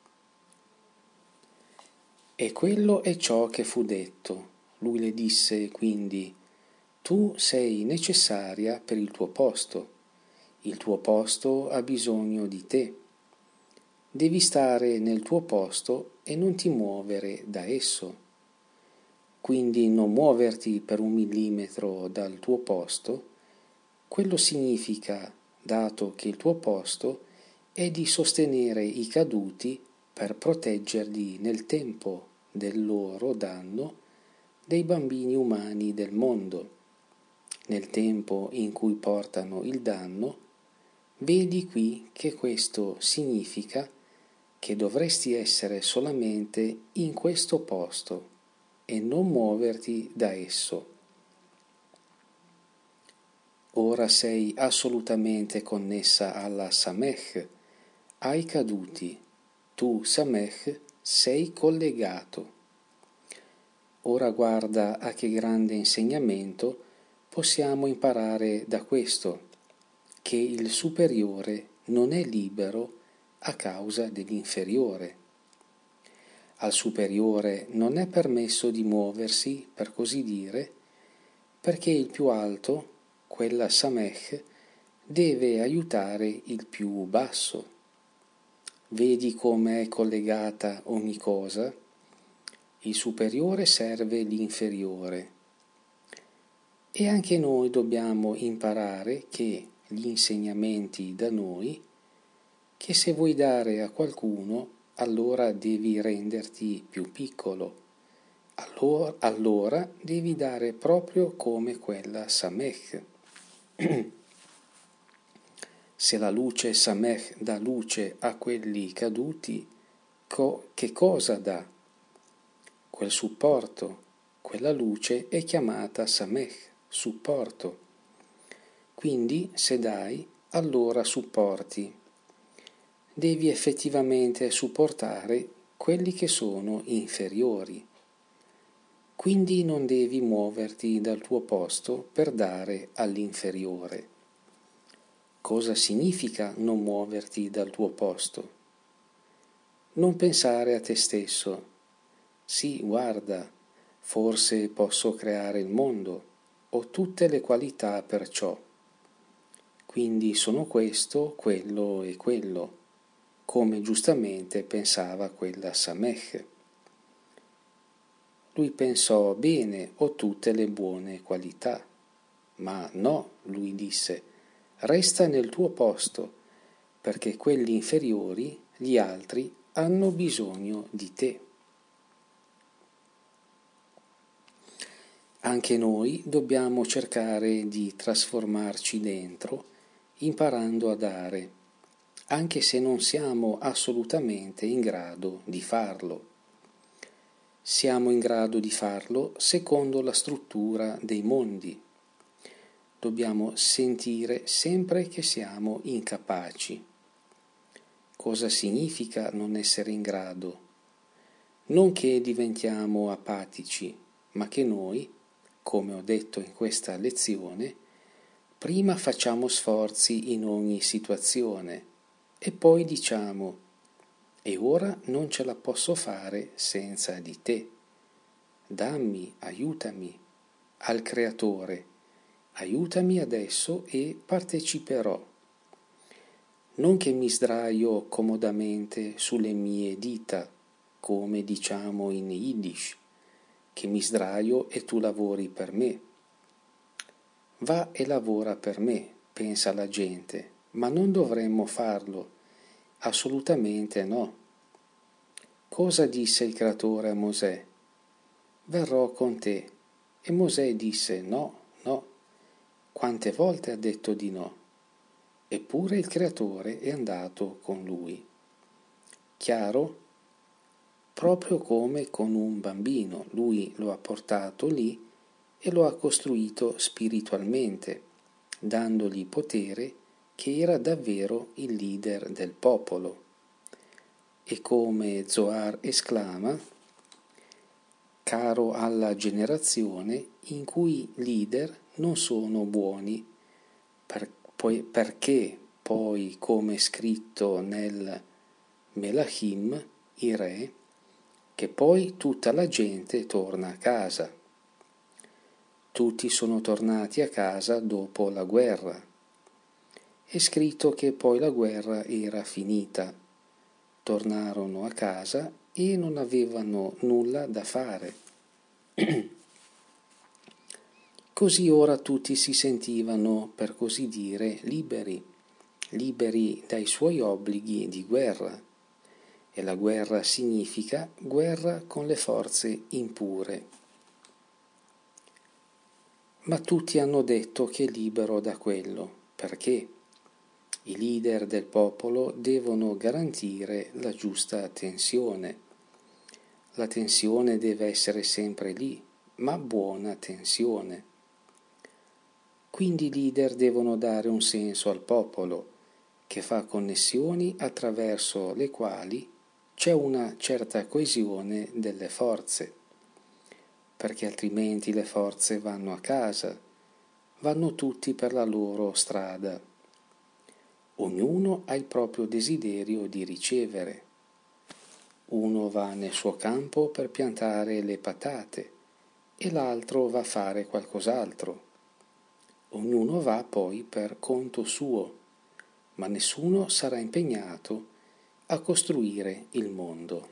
E quello è ciò che fu detto. Lui le disse quindi: tu sei necessaria per il tuo posto ha bisogno di te. Devi stare nel tuo posto e non ti muovere da esso. Quindi non muoverti per 1 millimetro dal tuo posto, quello significa, dato che il tuo posto è di sostenere i caduti per proteggerli nel tempo del loro danno dei bambini umani del mondo. Nel tempo in cui portano il danno, vedi qui che questo significa che dovresti essere solamente in questo posto e non muoverti da esso. Ora sei assolutamente connessa alla Samech, ai caduti. Tu, Samech, sei collegato. Ora guarda a che grande insegnamento possiamo imparare da questo, che il superiore non è libero a causa dell'inferiore. Al superiore non è permesso di muoversi, per così dire, perché il più alto, quella Samech, deve aiutare il più basso. Vedi come è collegata ogni cosa? Il superiore serve l'inferiore. E anche noi dobbiamo imparare che gli insegnamenti da noi, che se vuoi dare a qualcuno, allora devi renderti più piccolo. Allora devi dare proprio come quella Samech. Se la luce Samech dà luce a quelli caduti, che cosa dà? Quel supporto, quella luce è chiamata Samech, supporto. Quindi se dai, allora supporti. Devi effettivamente supportare quelli che sono inferiori. Quindi non devi muoverti dal tuo posto per dare all'inferiore. Cosa significa non muoverti dal tuo posto? Non pensare a te stesso. Sì, guarda, forse posso creare il mondo, ho tutte le qualità per ciò. Quindi sono questo, quello e quello, come giustamente pensava quella Samech. Lui pensò, bene, ho tutte le buone qualità. Ma no, lui disse, resta nel tuo posto, perché quelli inferiori, gli altri, hanno bisogno di te. Anche noi dobbiamo cercare di trasformarci dentro, imparando a dare, anche se non siamo assolutamente in grado di farlo. Siamo in grado di farlo secondo la struttura dei mondi. Dobbiamo sentire sempre che siamo incapaci. Cosa significa non essere in grado? Non che diventiamo apatici, ma che noi come ho detto in questa lezione, prima facciamo sforzi in ogni situazione e poi diciamo: e ora non ce la posso fare senza di te. Dammi, aiutami, al Creatore, aiutami adesso e parteciperò. Non che mi sdraio comodamente sulle mie dita, come diciamo in Yiddish, che mi sdraio e tu lavori per me. Va e lavora per me, pensa la gente, ma non dovremmo farlo, assolutamente no. Cosa disse il Creatore a Mosè? Verrò con te. E Mosè disse: no, no. Quante volte ha detto di no? Eppure il Creatore è andato con lui. Chiaro? Proprio come con un bambino, lui lo ha portato lì e lo ha costruito spiritualmente, dandogli potere, che era davvero il leader del popolo. E come Zohar esclama: caro alla generazione in cui i leader non sono buoni, perché poi, come scritto nel Melachim, i re, che poi tutta la gente torna a casa. Tutti sono tornati a casa dopo la guerra. È scritto che poi la guerra era finita. Tornarono a casa e non avevano nulla da fare. Così ora tutti si sentivano, per così dire, liberi dai suoi obblighi di guerra. E la guerra significa guerra con le forze impure. Ma tutti hanno detto che è libero da quello. Perché? I leader del popolo devono garantire la giusta tensione. La tensione deve essere sempre lì, ma buona tensione. Quindi i leader devono dare un senso al popolo, che fa connessioni attraverso le quali c'è una certa coesione delle forze, perché altrimenti le forze vanno a casa, vanno tutti per la loro strada. Ognuno ha il proprio desiderio di ricevere. Uno va nel suo campo per piantare le patate e l'altro va a fare qualcos'altro. Ognuno va poi per conto suo, ma nessuno sarà impegnato a costruire il mondo.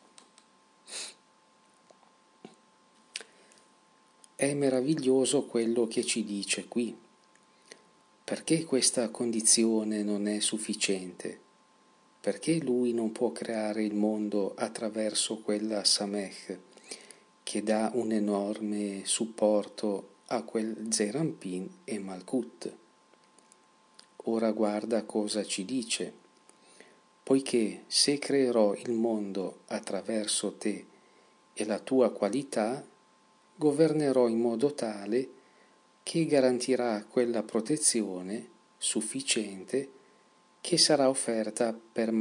È meraviglioso quello che ci dice qui. Perché questa condizione non è sufficiente? Perché lui non può creare il mondo attraverso quella Samech che dà un enorme supporto a quel Zerampin e Malkut? Ora guarda cosa ci dice. Poiché se creerò il mondo attraverso te e la tua qualità, governerò in modo tale che garantirà quella protezione sufficiente che sarà offerta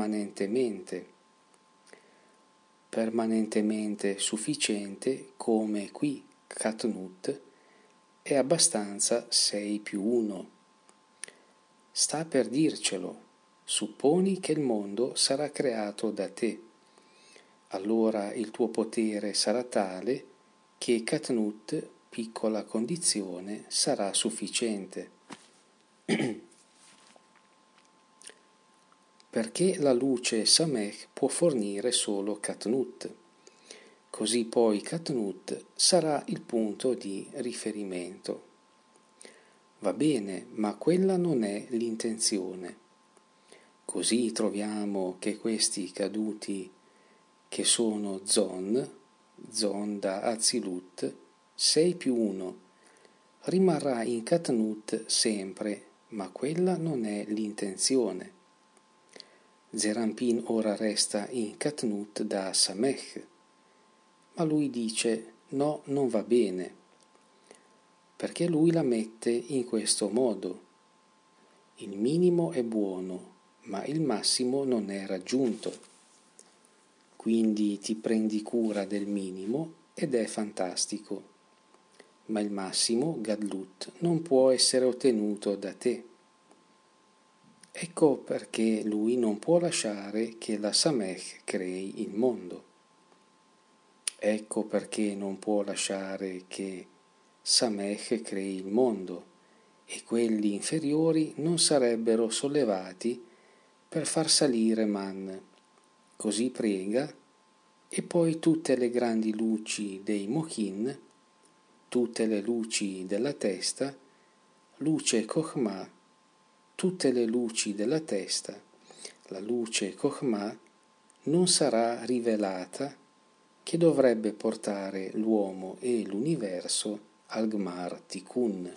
permanentemente sufficiente, come qui Katnut è abbastanza 6+1. Sta per dircelo. Supponi che il mondo sarà creato da te. Allora il tuo potere sarà tale che Katnut, piccola condizione, sarà sufficiente. Perché la luce Samech può fornire solo Katnut. Così poi Katnut sarà il punto di riferimento. Va bene, ma quella non è l'intenzione. Così troviamo che questi caduti, che sono Zon da Azilut, 6+1, rimarrà in Katnut sempre, ma quella non è l'intenzione. Zerampin ora resta in Katnut da Samech, ma lui dice no, non va bene, perché lui la mette in questo modo. Il minimo è buono, ma il massimo non è raggiunto. Quindi ti prendi cura del minimo ed è fantastico. ma il massimo, Gadlut, non può essere ottenuto da te. Ecco perché lui non può lasciare che la Samech crei il mondo. Ecco perché non può lasciare che Samech crei il mondo e quelli inferiori non sarebbero sollevati per far salire Man. Così prega e poi tutte le grandi luci dei Mochin, tutte le luci della testa, luce Chokhmah, tutte le luci della testa, la luce Chokhmah non sarà rivelata che dovrebbe portare l'uomo e l'universo al Gmar Tikkun,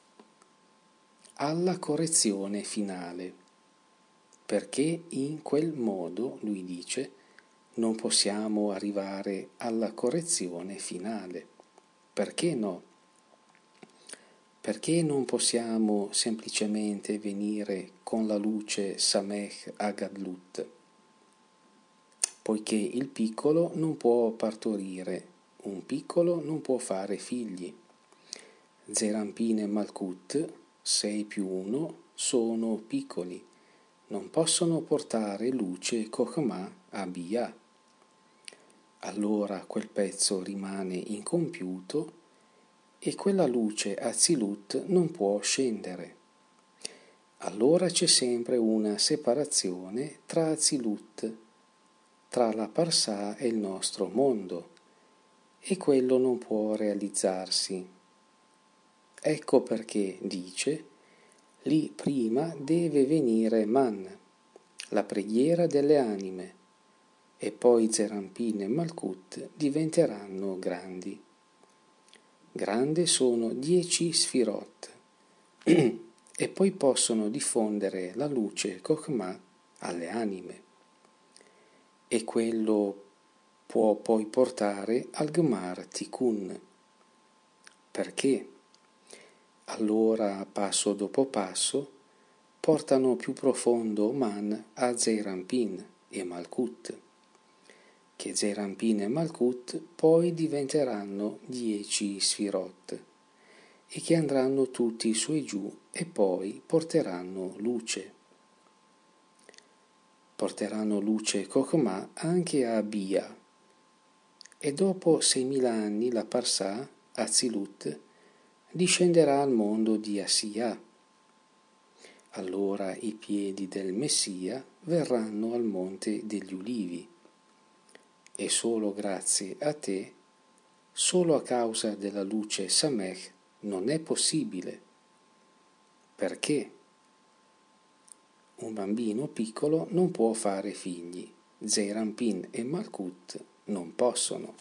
alla correzione finale, perché in quel modo, lui dice, non possiamo arrivare alla correzione finale. Perché no? Perché non possiamo semplicemente venire con la luce Samech a Gadlut? Poiché il piccolo non può partorire, un piccolo non può fare figli. Zerampin e Malkut, 6 più 1, sono piccoli, non possono portare luce Chokhmah a Biyah. Allora quel pezzo rimane incompiuto e quella luce Azilut non può scendere. Allora c'è sempre una separazione tra Azilut, tra la Parsà e il nostro mondo, e quello non può realizzarsi. Ecco perché dice, lì prima deve venire Man, la preghiera delle anime, e poi Zerampin e Malkut diventeranno grandi. Grande sono 10 Sfirot e poi possono diffondere la luce Chokhmah alle anime e quello può poi portare al Gmar Tikkun. Perché? Allora passo dopo passo portano più profondo Man a Zerampin e Malkut, che Zerampin e Malkut poi diventeranno 10 Sfirot e che andranno tutti su e giù e poi porteranno luce. Porteranno luce Chokhmah anche a Biyah e dopo 6.000 anni la Parsà, Azilut, discenderà al mondo di Asiyah. Allora i piedi del Messia verranno al monte degli ulivi e solo grazie a te, solo a causa della luce Samech, non è possibile. Perché? Un bambino piccolo non può fare figli, Zerampin e Malkut non possono.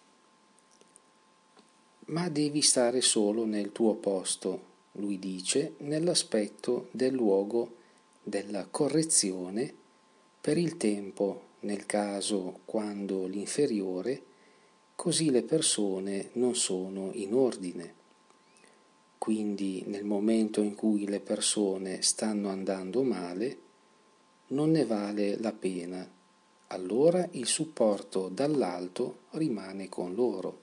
Ma devi stare solo nel tuo posto, lui dice, nell'aspetto del luogo della correzione per il tempo, nel caso quando l'inferiore, così le persone non sono in ordine. Quindi nel momento in cui le persone stanno andando male, non ne vale la pena. Allora il supporto dall'alto rimane con loro.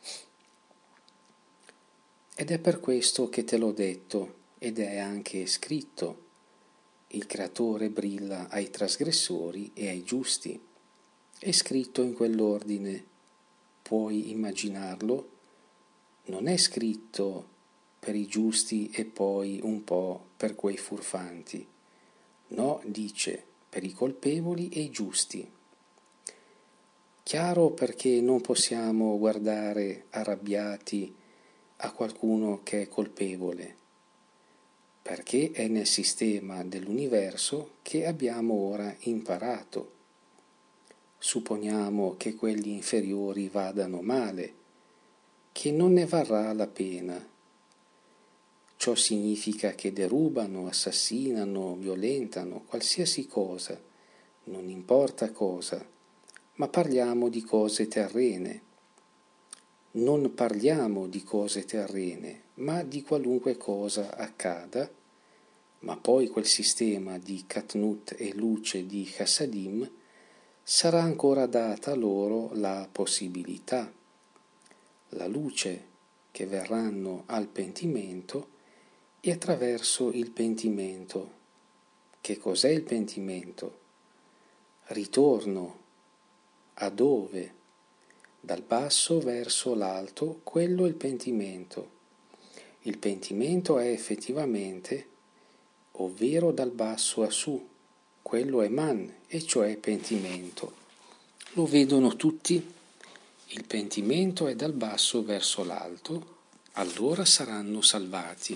Ed è per questo che te l'ho detto, ed è anche scritto. Il Creatore brilla ai trasgressori e ai giusti. È scritto in quell'ordine. Puoi immaginarlo? Non è scritto per i giusti e poi un po' per quei furfanti. No, dice, per i colpevoli e i giusti. Chiaro perché non possiamo guardare arrabbiati a qualcuno che è colpevole, perché è nel sistema dell'universo che abbiamo ora imparato. Supponiamo che quelli inferiori vadano male, che non ne varrà la pena. Ciò significa che derubano, assassinano, violentano, qualsiasi cosa, non importa cosa, ma parliamo di cose terrene. Non parliamo di cose terrene, ma di qualunque cosa accada, ma poi quel sistema di Katnut e luce di Chassadim sarà ancora data loro la possibilità. La luce che verranno al pentimento e attraverso il pentimento. Che cos'è il pentimento? Ritorno. A dove? Dal basso verso l'alto, quello è il pentimento. Il pentimento è effettivamente, ovvero dal basso a su, quello è man, e cioè pentimento. Lo vedono tutti? Il pentimento è dal basso verso l'alto, allora saranno salvati.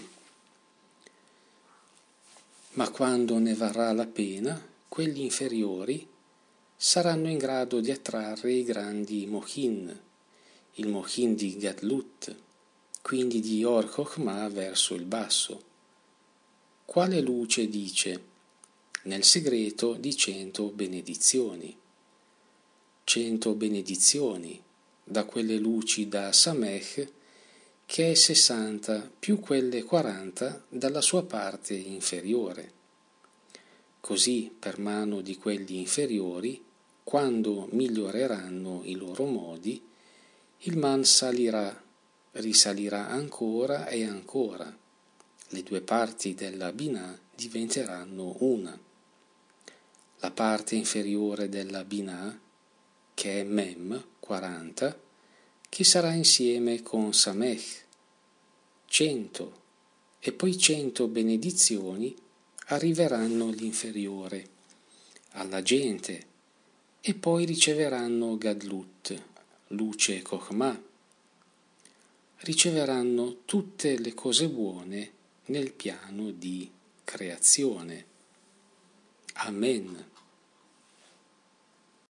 Ma quando ne varrà la pena, quelli inferiori saranno in grado di attrarre i grandi Mohin, il Mohin di Gadlut, quindi di Or Chokhmah verso il basso. Quale luce dice? Nel segreto di 100 benedizioni. 100 benedizioni, da quelle luci da Samech, che è 60 più quelle 40 dalla sua parte inferiore. Così, per mano di quelli inferiori, quando miglioreranno i loro modi, il man salirà, risalirà ancora e ancora. Le due parti della Binah diventeranno una. La parte inferiore della Binah, che è Mem, 40, che sarà insieme con Samech, 100, e poi 100 benedizioni arriveranno all'inferiore, alla gente, e poi riceveranno Gadlut, luce Chokhmah. Riceveranno tutte le cose buone nel piano di creazione. Amen.